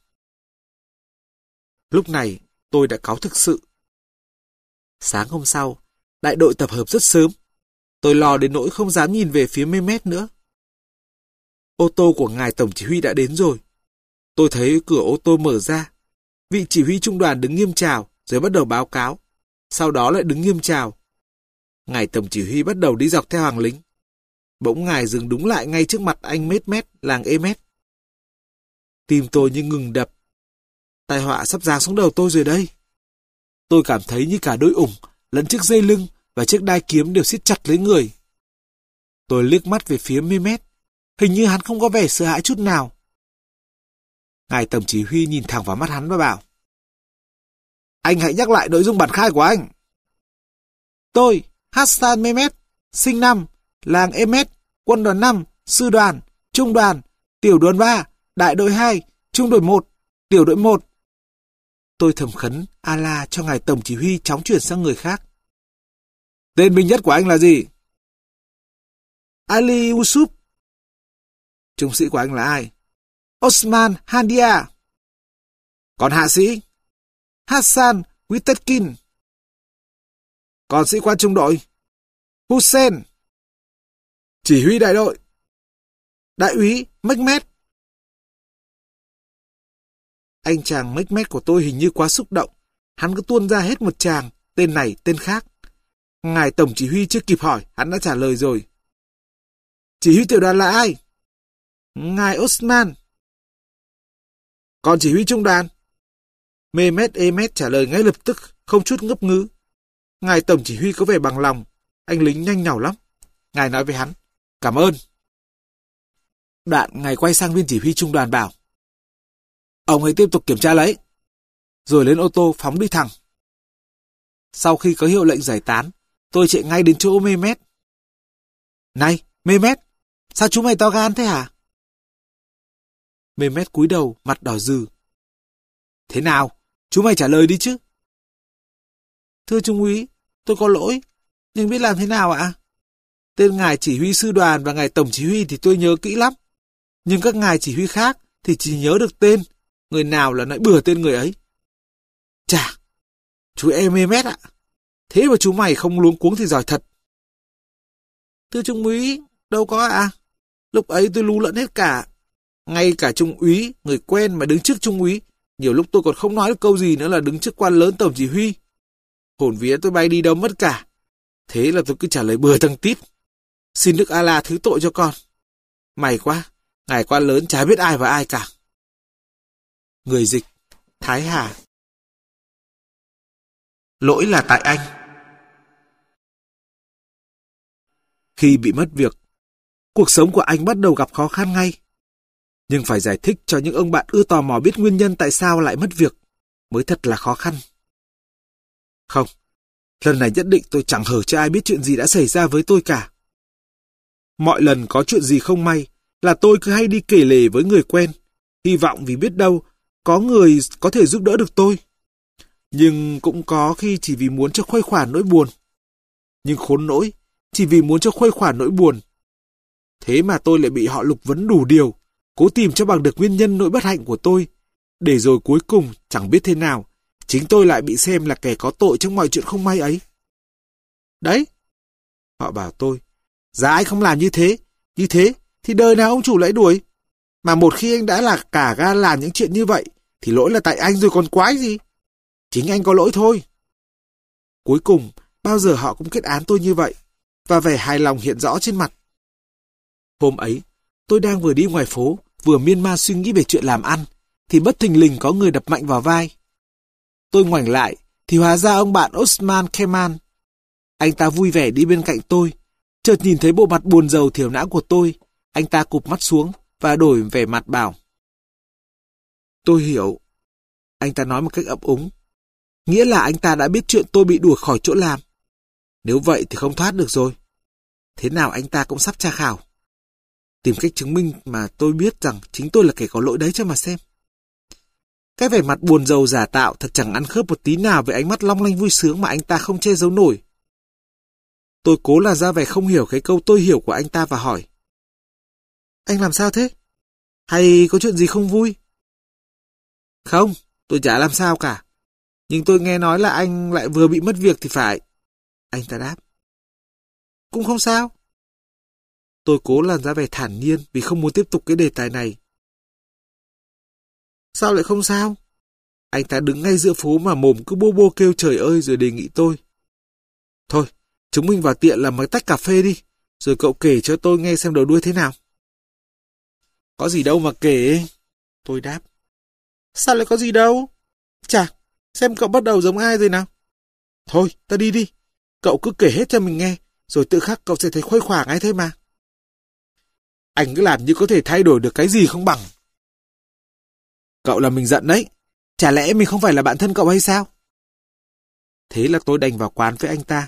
Lúc này, tôi đã cáu thực sự. Sáng hôm sau, đại đội tập hợp rất sớm. Tôi lo đến nỗi không dám nhìn về phía Mehmet nữa. Ô tô của ngài tổng chỉ huy đã đến rồi. Tôi thấy cửa ô tô mở ra. Vị chỉ huy trung đoàn đứng nghiêm chào, rồi bắt đầu báo cáo. Sau đó lại đứng nghiêm chào. Ngài tổng chỉ huy bắt đầu đi dọc theo hàng lính. Bỗng ngài dừng đúng lại ngay trước mặt anh Mehmet, làng Emet. Tim tôi như ngừng đập. Tai họa sắp giáng xuống đầu tôi rồi đây. Tôi cảm thấy như cả đôi ủng, lẫn chiếc dây lưng và chiếc đai kiếm đều siết chặt lấy người. Tôi liếc mắt về phía Mehmet. Hình như hắn không có vẻ sợ hãi chút nào. Ngài tổng chỉ huy nhìn thẳng vào mắt hắn và bảo. Anh hãy nhắc lại nội dung bản khai của anh. Tôi, Hassan Mehmet, sinh năm, làng Emet, quân đoàn năm, sư đoàn, trung đoàn, tiểu đoàn ba, đại đội hai, trung đội một, tiểu đội một. Tôi thầm khấn Allah cho ngài tổng chỉ huy chóng chuyển sang người khác. Tên binh nhất của anh là gì? Ali Yusuf. Trung sĩ của anh là ai? Osman Handia. Còn hạ sĩ? Hassan Witetkin. Còn sĩ quan trung đội? Hussein. Chỉ huy đại đội? Đại úy Mehmet. Anh chàng Mehmet của tôi hình như quá xúc động. Hắn cứ tuôn ra hết một tràng, tên này, tên khác. Ngài tổng chỉ huy chưa kịp hỏi, hắn đã trả lời rồi. Chỉ huy tiểu đoàn là ai? Ngài Osman. Còn chỉ huy trung đoàn? Mehmet Emet trả lời ngay lập tức, không chút ngấp ngứ. Ngài tổng chỉ huy có vẻ bằng lòng. Anh lính nhanh nhảu lắm. Ngài nói với hắn. Cảm ơn. Đoạn ngài quay sang viên chỉ huy trung đoàn bảo. Ông hãy tiếp tục kiểm tra lấy. Rồi lên ô tô phóng đi thẳng. Sau khi có hiệu lệnh giải tán, tôi chạy ngay đến chỗ Mehmet. Này, Mehmet, sao chú mày to gan thế hả? Mehmet cúi đầu, mặt đỏ rừ. Thế nào? Chú mày trả lời đi chứ. Thưa trung úy, tôi có lỗi, nhưng biết làm thế nào ạ? Tên ngài chỉ huy sư đoàn và ngài tổng chỉ huy thì tôi nhớ kỹ lắm. Nhưng các ngài chỉ huy khác thì chỉ nhớ được tên. Người nào là nói bừa tên người ấy. Chà, chú em Mehmet ạ. Thế mà chú mày không luống cuống thì giỏi thật. Thưa trung úy, đâu có à. Lúc ấy tôi lu lẫn hết cả. Ngay cả trung úy, người quen mà đứng trước trung úy, nhiều lúc tôi còn không nói được câu gì nữa là đứng trước quan lớn tổng chỉ huy. Hồn vía tôi bay đi đâu mất cả. Thế là tôi cứ trả lời bừa thằng tít. Xin Đức A-la thứ tội cho con. May quá, ngài quan lớn chả biết ai và ai cả. Người dịch, Thái Hà. Lỗi là tại anh. Khi bị mất việc, cuộc sống của anh bắt đầu gặp khó khăn ngay. Nhưng phải giải thích cho những ông bạn ưa tò mò biết nguyên nhân tại sao lại mất việc mới thật là khó khăn. Không, lần này nhất định tôi chẳng hở cho ai biết chuyện gì đã xảy ra với tôi cả. Mọi lần có chuyện gì không may là tôi cứ hay đi kể lể với người quen, hy vọng vì biết đâu có người có thể giúp đỡ được tôi. Nhưng cũng có khi chỉ vì muốn cho khuây khỏa nỗi buồn. Nhưng khốn nỗi, chỉ vì muốn cho khuây khỏa nỗi buồn. Thế mà tôi lại bị họ lục vấn đủ điều, cố tìm cho bằng được nguyên nhân nỗi bất hạnh của tôi, để rồi cuối cùng chẳng biết thế nào, chính tôi lại bị xem là kẻ có tội trong mọi chuyện không may ấy. Đấy, họ bảo tôi, dạ anh không làm như thế, như thế thì đời nào ông chủ lại đuổi. Mà một khi anh đã là cả gan làm những chuyện như vậy, thì lỗi là tại anh rồi còn quái gì. Chính anh có lỗi thôi. Cuối cùng, bao giờ họ cũng kết án tôi như vậy, và vẻ hài lòng hiện rõ trên mặt. Hôm ấy, tôi đang vừa đi ngoài phố, vừa miên man suy nghĩ về chuyện làm ăn, thì bất thình lình có người đập mạnh vào vai. Tôi ngoảnh lại, thì hóa ra ông bạn Osman Kemal. Anh ta vui vẻ đi bên cạnh tôi, chợt nhìn thấy bộ mặt buồn rầu thiểu não của tôi, anh ta cụp mắt xuống và đổi vẻ mặt bảo. Tôi hiểu. Anh ta nói một cách ấp úng. Nghĩa là anh ta đã biết chuyện tôi bị đuổi khỏi chỗ làm. Nếu vậy thì không thoát được rồi. Thế nào anh ta cũng sắp tra khảo. Tìm cách chứng minh mà tôi biết rằng chính tôi là kẻ có lỗi đấy cho mà xem. Cái vẻ mặt buồn rầu giả tạo thật chẳng ăn khớp một tí nào với ánh mắt long lanh vui sướng mà anh ta không che giấu nổi. Tôi cố là ra vẻ không hiểu cái câu tôi hiểu của anh ta và hỏi. Anh làm sao thế? Hay có chuyện gì không vui? Không, tôi chả làm sao cả. Nhưng tôi nghe nói là anh lại vừa bị mất việc thì phải. Anh ta đáp. Cũng không sao. Tôi cố làm ra vẻ thản nhiên vì không muốn tiếp tục cái đề tài này. Sao lại không sao? Anh ta đứng ngay giữa phố mà mồm cứ bô bô kêu trời ơi rồi đề nghị tôi. Thôi, chúng mình vào tiệm làm mấy tách cà phê đi, rồi cậu kể cho tôi nghe xem đầu đuôi thế nào. Có gì đâu mà kể. Tôi đáp. Sao lại có gì đâu? Chà, xem cậu bắt đầu giống ai rồi nào. Thôi, ta đi đi. Cậu cứ kể hết cho mình nghe, rồi tự khắc cậu sẽ thấy khuây khỏa ngay thôi mà. Anh cứ làm như có thể thay đổi được cái gì không bằng. Cậu làm mình giận đấy. Chả lẽ mình không phải là bạn thân cậu hay sao? Thế là tôi đành vào quán với anh ta.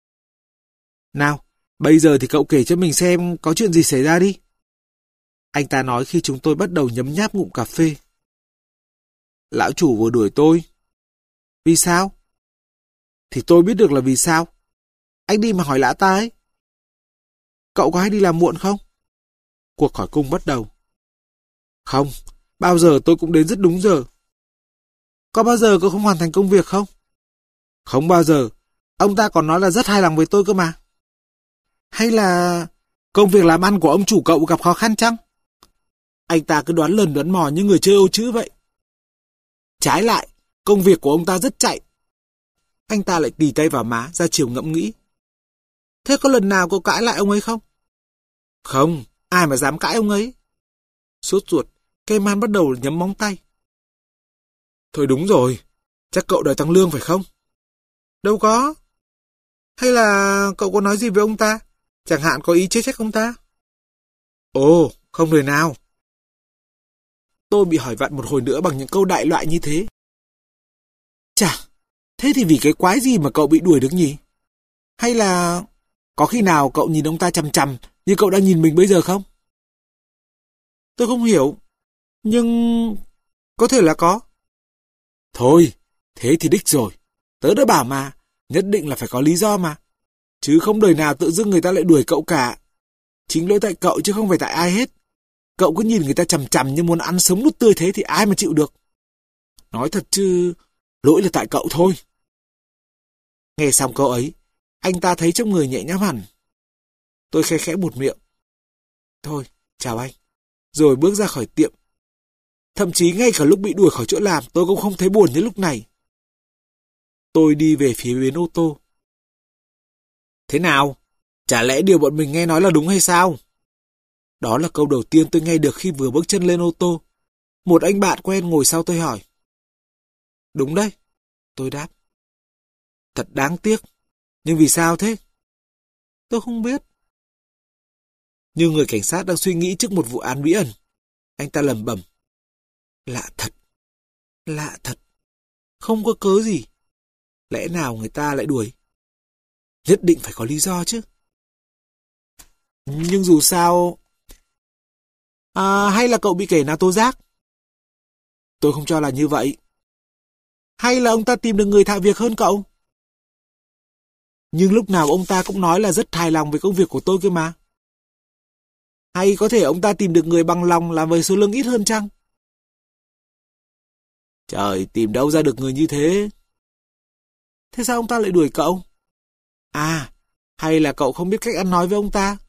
Nào, bây giờ thì cậu kể cho mình xem có chuyện gì xảy ra đi. Anh ta nói khi chúng tôi bắt đầu nhấm nháp ngụm cà phê. Lão chủ vừa đuổi tôi. Vì sao? Thì tôi biết được là vì sao. Anh đi mà hỏi lão ta ấy. Cậu có hay đi làm muộn không? Cuộc hỏi cung bắt đầu. Không, bao giờ tôi cũng đến rất đúng giờ. Có bao giờ cậu không hoàn thành công việc không? Không bao giờ. Ông ta còn nói là rất hài lòng với tôi cơ mà. Hay là công việc làm ăn của ông chủ cậu gặp khó khăn chăng? Anh ta cứ đoán lần đoán mò như người chơi ô chữ vậy. Trái lại, công việc của ông ta rất chạy. Anh ta lại tì tay vào má, ra chiều ngẫm nghĩ. Thế có lần nào cậu cãi lại ông ấy không? Không, ai mà dám cãi ông ấy. Sốt ruột, Kemal bắt đầu nhấm móng tay. Thôi đúng rồi, chắc cậu đòi tăng lương phải không? Đâu có. Hay là cậu có nói gì với ông ta? Chẳng hạn có ý chê trách ông ta? Ồ, không đời nào. Tôi bị hỏi vặn một hồi nữa bằng những câu đại loại như thế. Chà, thế thì vì cái quái gì mà cậu bị đuổi được nhỉ? Hay là có khi nào cậu nhìn ông ta chằm chằm như cậu đang nhìn mình bây giờ không? Tôi không hiểu, nhưng có thể là có. Thôi, thế thì đích rồi. Tớ đã bảo mà, nhất định là phải có lý do mà. Chứ không đời nào tự dưng người ta lại đuổi cậu cả. Chính lỗi tại cậu chứ không phải tại ai hết. Cậu cứ nhìn người ta chằm chằm như muốn ăn sống nút tươi thế thì ai mà chịu được. Nói thật chứ, lỗi là tại cậu thôi. Nghe xong câu ấy, anh ta thấy trong người nhẹ nhõm hẳn. Tôi khẽ khẽ buột miệng. Thôi, chào anh. Rồi bước ra khỏi tiệm. Thậm chí ngay cả lúc bị đuổi khỏi chỗ làm tôi cũng không thấy buồn như lúc này. Tôi đi về phía bến ô tô. Thế nào? Chả lẽ điều bọn mình nghe nói là đúng hay sao? Đó là câu đầu tiên tôi nghe được khi vừa bước chân lên ô tô. Một anh bạn quen ngồi sau tôi hỏi. Đúng đấy, tôi đáp. Thật đáng tiếc. Nhưng vì sao thế? Tôi không biết. Như người cảnh sát đang suy nghĩ trước một vụ án bí ẩn. Anh ta lẩm bẩm. Lạ thật. Lạ thật. Không có cớ gì. Lẽ nào người ta lại đuổi? Nhất định phải có lý do chứ. Nhưng dù sao... À, hay là cậu bị kẻ nào tố giác? Tôi không cho là như vậy. Hay là ông ta tìm được người thạo việc hơn cậu? Nhưng lúc nào ông ta cũng nói là rất hài lòng với công việc của tôi cơ mà. Hay có thể ông ta tìm được người bằng lòng làm với số lương ít hơn chăng? Trời, tìm đâu ra được người như thế? Thế sao ông ta lại đuổi cậu? À, hay là cậu không biết cách ăn nói với ông ta?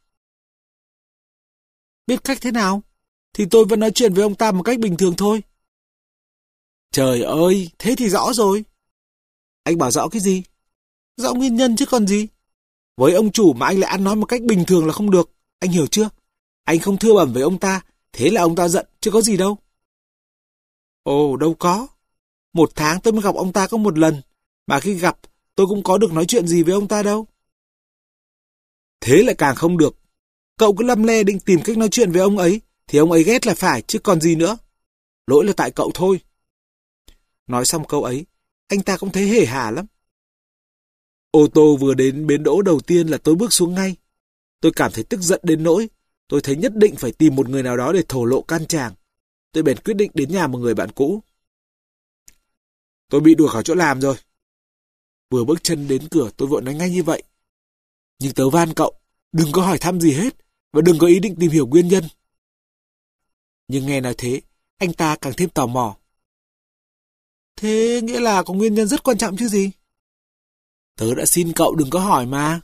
Biết cách thế nào? Thì tôi vẫn nói chuyện với ông ta một cách bình thường thôi. Trời ơi, thế thì rõ rồi. Anh bảo rõ cái gì? Rõ nguyên nhân chứ còn gì. Với ông chủ mà anh lại ăn nói một cách bình thường là không được. Anh hiểu chưa? Anh không thưa bẩm với ông ta, thế là ông ta giận, chứ có gì đâu. Ồ, đâu có. Một tháng tôi mới gặp ông ta có một lần, mà khi gặp tôi cũng có được nói chuyện gì với ông ta đâu. Thế lại càng không được. Cậu cứ lăm le định tìm cách nói chuyện với ông ấy, thì ông ấy ghét là phải, chứ còn gì nữa. Lỗi là tại cậu thôi. Nói xong câu ấy, anh ta cũng thấy hề hà lắm. Ô tô vừa đến bến đỗ đầu tiên là tôi bước xuống ngay. Tôi cảm thấy tức giận đến nỗi, tôi thấy nhất định phải tìm một người nào đó để thổ lộ can tràng. Tôi bèn quyết định đến nhà một người bạn cũ. Tôi bị đuổi khỏi chỗ làm rồi. Vừa bước chân đến cửa tôi vội nói ngay như vậy. Nhưng tớ van cậu, đừng có hỏi thăm gì hết, và đừng có ý định tìm hiểu nguyên nhân. Nhưng nghe nói thế, anh ta càng thêm tò mò. Thế nghĩa là có nguyên nhân rất quan trọng chứ gì? Tớ đã xin cậu đừng có hỏi mà.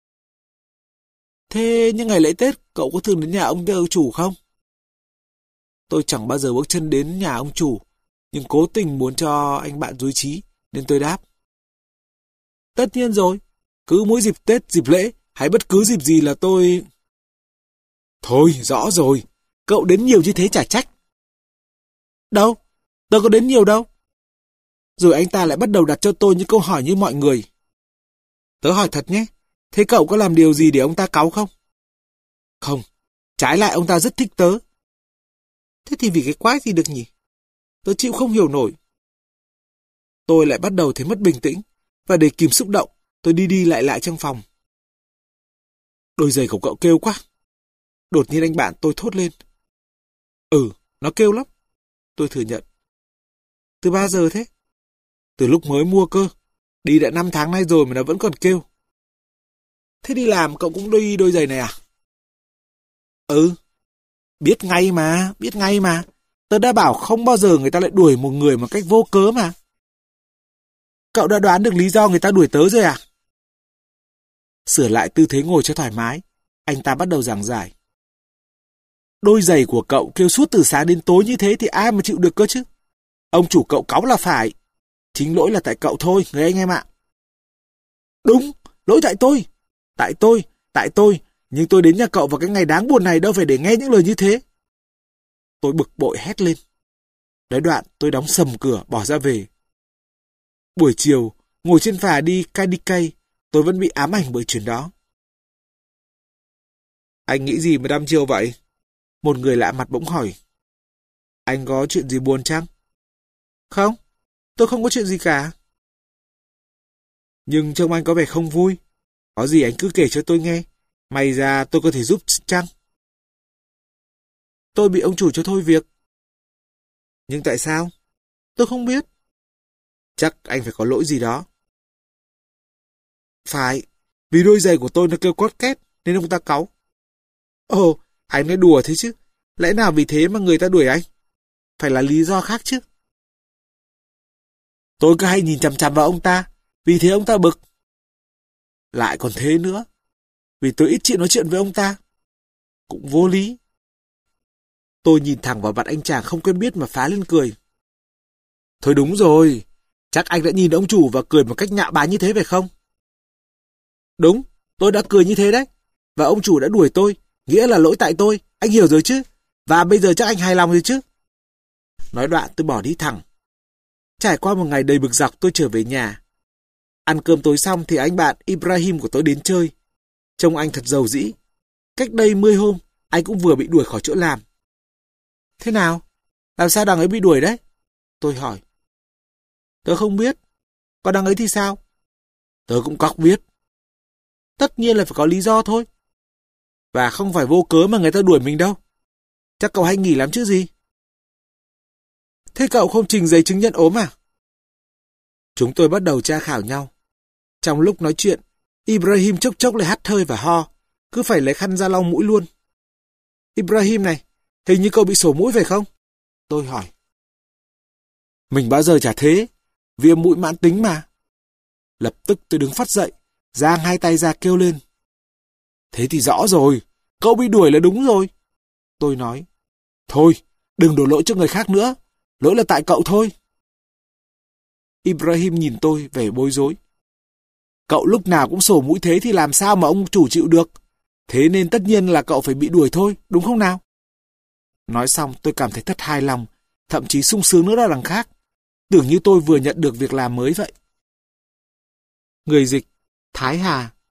Thế những ngày lễ Tết cậu có thường đến nhà ông ông chủ không? Tôi chẳng bao giờ bước chân đến nhà ông chủ, nhưng cố tình muốn cho anh bạn dối trí, nên tôi đáp. Tất nhiên rồi, cứ mỗi dịp Tết, dịp lễ, hay bất cứ dịp gì là tôi... Thôi, rõ rồi, cậu đến nhiều như thế chả trách. Đâu, tớ có đến nhiều đâu. Rồi anh ta lại bắt đầu đặt cho tôi những câu hỏi như mọi người. Tớ hỏi thật nhé, thế cậu có làm điều gì để ông ta cáu không? Không, trái lại ông ta rất thích tớ. Thế thì vì cái quái gì được nhỉ? Tớ chịu không hiểu nổi. Tôi lại bắt đầu thấy mất bình tĩnh, và để kìm xúc động, tôi đi đi lại lại trong phòng. Đôi giày của cậu kêu quá. Đột nhiên anh bạn tôi thốt lên. Ừ, nó kêu lắm. Tôi thừa nhận. Từ bao giờ thế? Từ lúc mới mua cơ. Đi đã năm tháng nay rồi mà nó vẫn còn kêu. Thế đi làm cậu cũng đi đôi giày này à? Ừ. Biết ngay mà, biết ngay mà. Tớ đã bảo không bao giờ người ta lại đuổi một người một cách vô cớ mà. Cậu đã đoán được lý do người ta đuổi tớ rồi à? Sửa lại tư thế ngồi cho thoải mái, anh ta bắt đầu giảng giải. Đôi giày của cậu kêu suốt từ sáng đến tối như thế thì ai mà chịu được cơ chứ? Ông chủ cậu cáu là phải. Chính lỗi là tại cậu thôi, người anh em ạ. Đúng, lỗi tại tôi. Tại tôi, tại tôi. Nhưng tôi đến nhà cậu vào cái ngày đáng buồn này đâu phải để nghe những lời như thế. Tôi bực bội hét lên. Nói đoạn tôi đóng sầm cửa bỏ ra về. Buổi chiều, ngồi trên phà đi Cadiz, tôi vẫn bị ám ảnh bởi chuyện đó. Anh nghĩ gì mà đăm chiêu vậy? Một người lạ mặt bỗng hỏi. Anh có chuyện gì buồn chăng? Không, tôi không có chuyện gì cả. Nhưng trông anh có vẻ không vui. Có gì anh cứ kể cho tôi nghe. May ra tôi có thể giúp chăng? Tôi bị ông chủ cho thôi việc. Nhưng tại sao? Tôi không biết. Chắc anh phải có lỗi gì đó. Phải, vì đôi giày của tôi nó kêu cót két nên ông ta cáu. Ồ, anh nói đùa thế chứ. Lẽ nào vì thế mà người ta đuổi anh? Phải là lý do khác chứ. Tôi cứ hay nhìn chằm chằm vào ông ta, vì thế ông ta bực. Lại còn thế nữa. Vì tôi ít chịu nói chuyện với ông ta. Cũng vô lý. Tôi nhìn thẳng vào mặt anh chàng không quen biết mà phá lên cười. Thôi đúng rồi. Chắc anh đã nhìn ông chủ và cười một cách nhạo báng như thế phải không? Đúng, tôi đã cười như thế đấy. Và ông chủ đã đuổi tôi, nghĩa là lỗi tại tôi. Anh hiểu rồi chứ? Và bây giờ chắc anh hài lòng rồi chứ? Nói đoạn tôi bỏ đi thẳng. Trải qua một ngày đầy bực dọc tôi trở về nhà. Ăn cơm tối xong thì anh bạn Ibrahim của tôi đến chơi. Trông anh thật giàu dĩ. Cách đây mười hôm, anh cũng vừa bị đuổi khỏi chỗ làm. Thế nào? Làm sao đằng ấy bị đuổi đấy? Tôi hỏi. Tớ không biết. Còn đằng ấy thì sao? Tớ cũng cóc biết. Tất nhiên là phải có lý do thôi. Và không phải vô cớ mà người ta đuổi mình đâu. Chắc cậu hay nghỉ lắm chứ gì? Thế cậu không trình giấy chứng nhận ốm à? Chúng tôi bắt đầu tra khảo nhau. Trong lúc nói chuyện, Ibrahim chốc chốc lại hắt hơi và ho, cứ phải lấy khăn ra lau mũi luôn. Ibrahim này, hình như cậu bị sổ mũi phải không? Tôi hỏi. Mình bao giờ chả thế, viêm mũi mãn tính mà. Lập tức tôi đứng phắt dậy, giang hai tay ra kêu lên. Thế thì rõ rồi, cậu bị đuổi là đúng rồi. Tôi nói. Thôi, đừng đổ lỗi cho người khác nữa, lỗi là tại cậu thôi. Ibrahim nhìn tôi vẻ bối rối. Cậu lúc nào cũng sổ mũi thế thì làm sao mà ông chủ chịu được. Thế nên tất nhiên là cậu phải bị đuổi thôi, đúng không nào? Nói xong tôi cảm thấy thật hài lòng, thậm chí sung sướng nữa là đằng khác. Tưởng như tôi vừa nhận được việc làm mới vậy. Người dịch Thái Hà.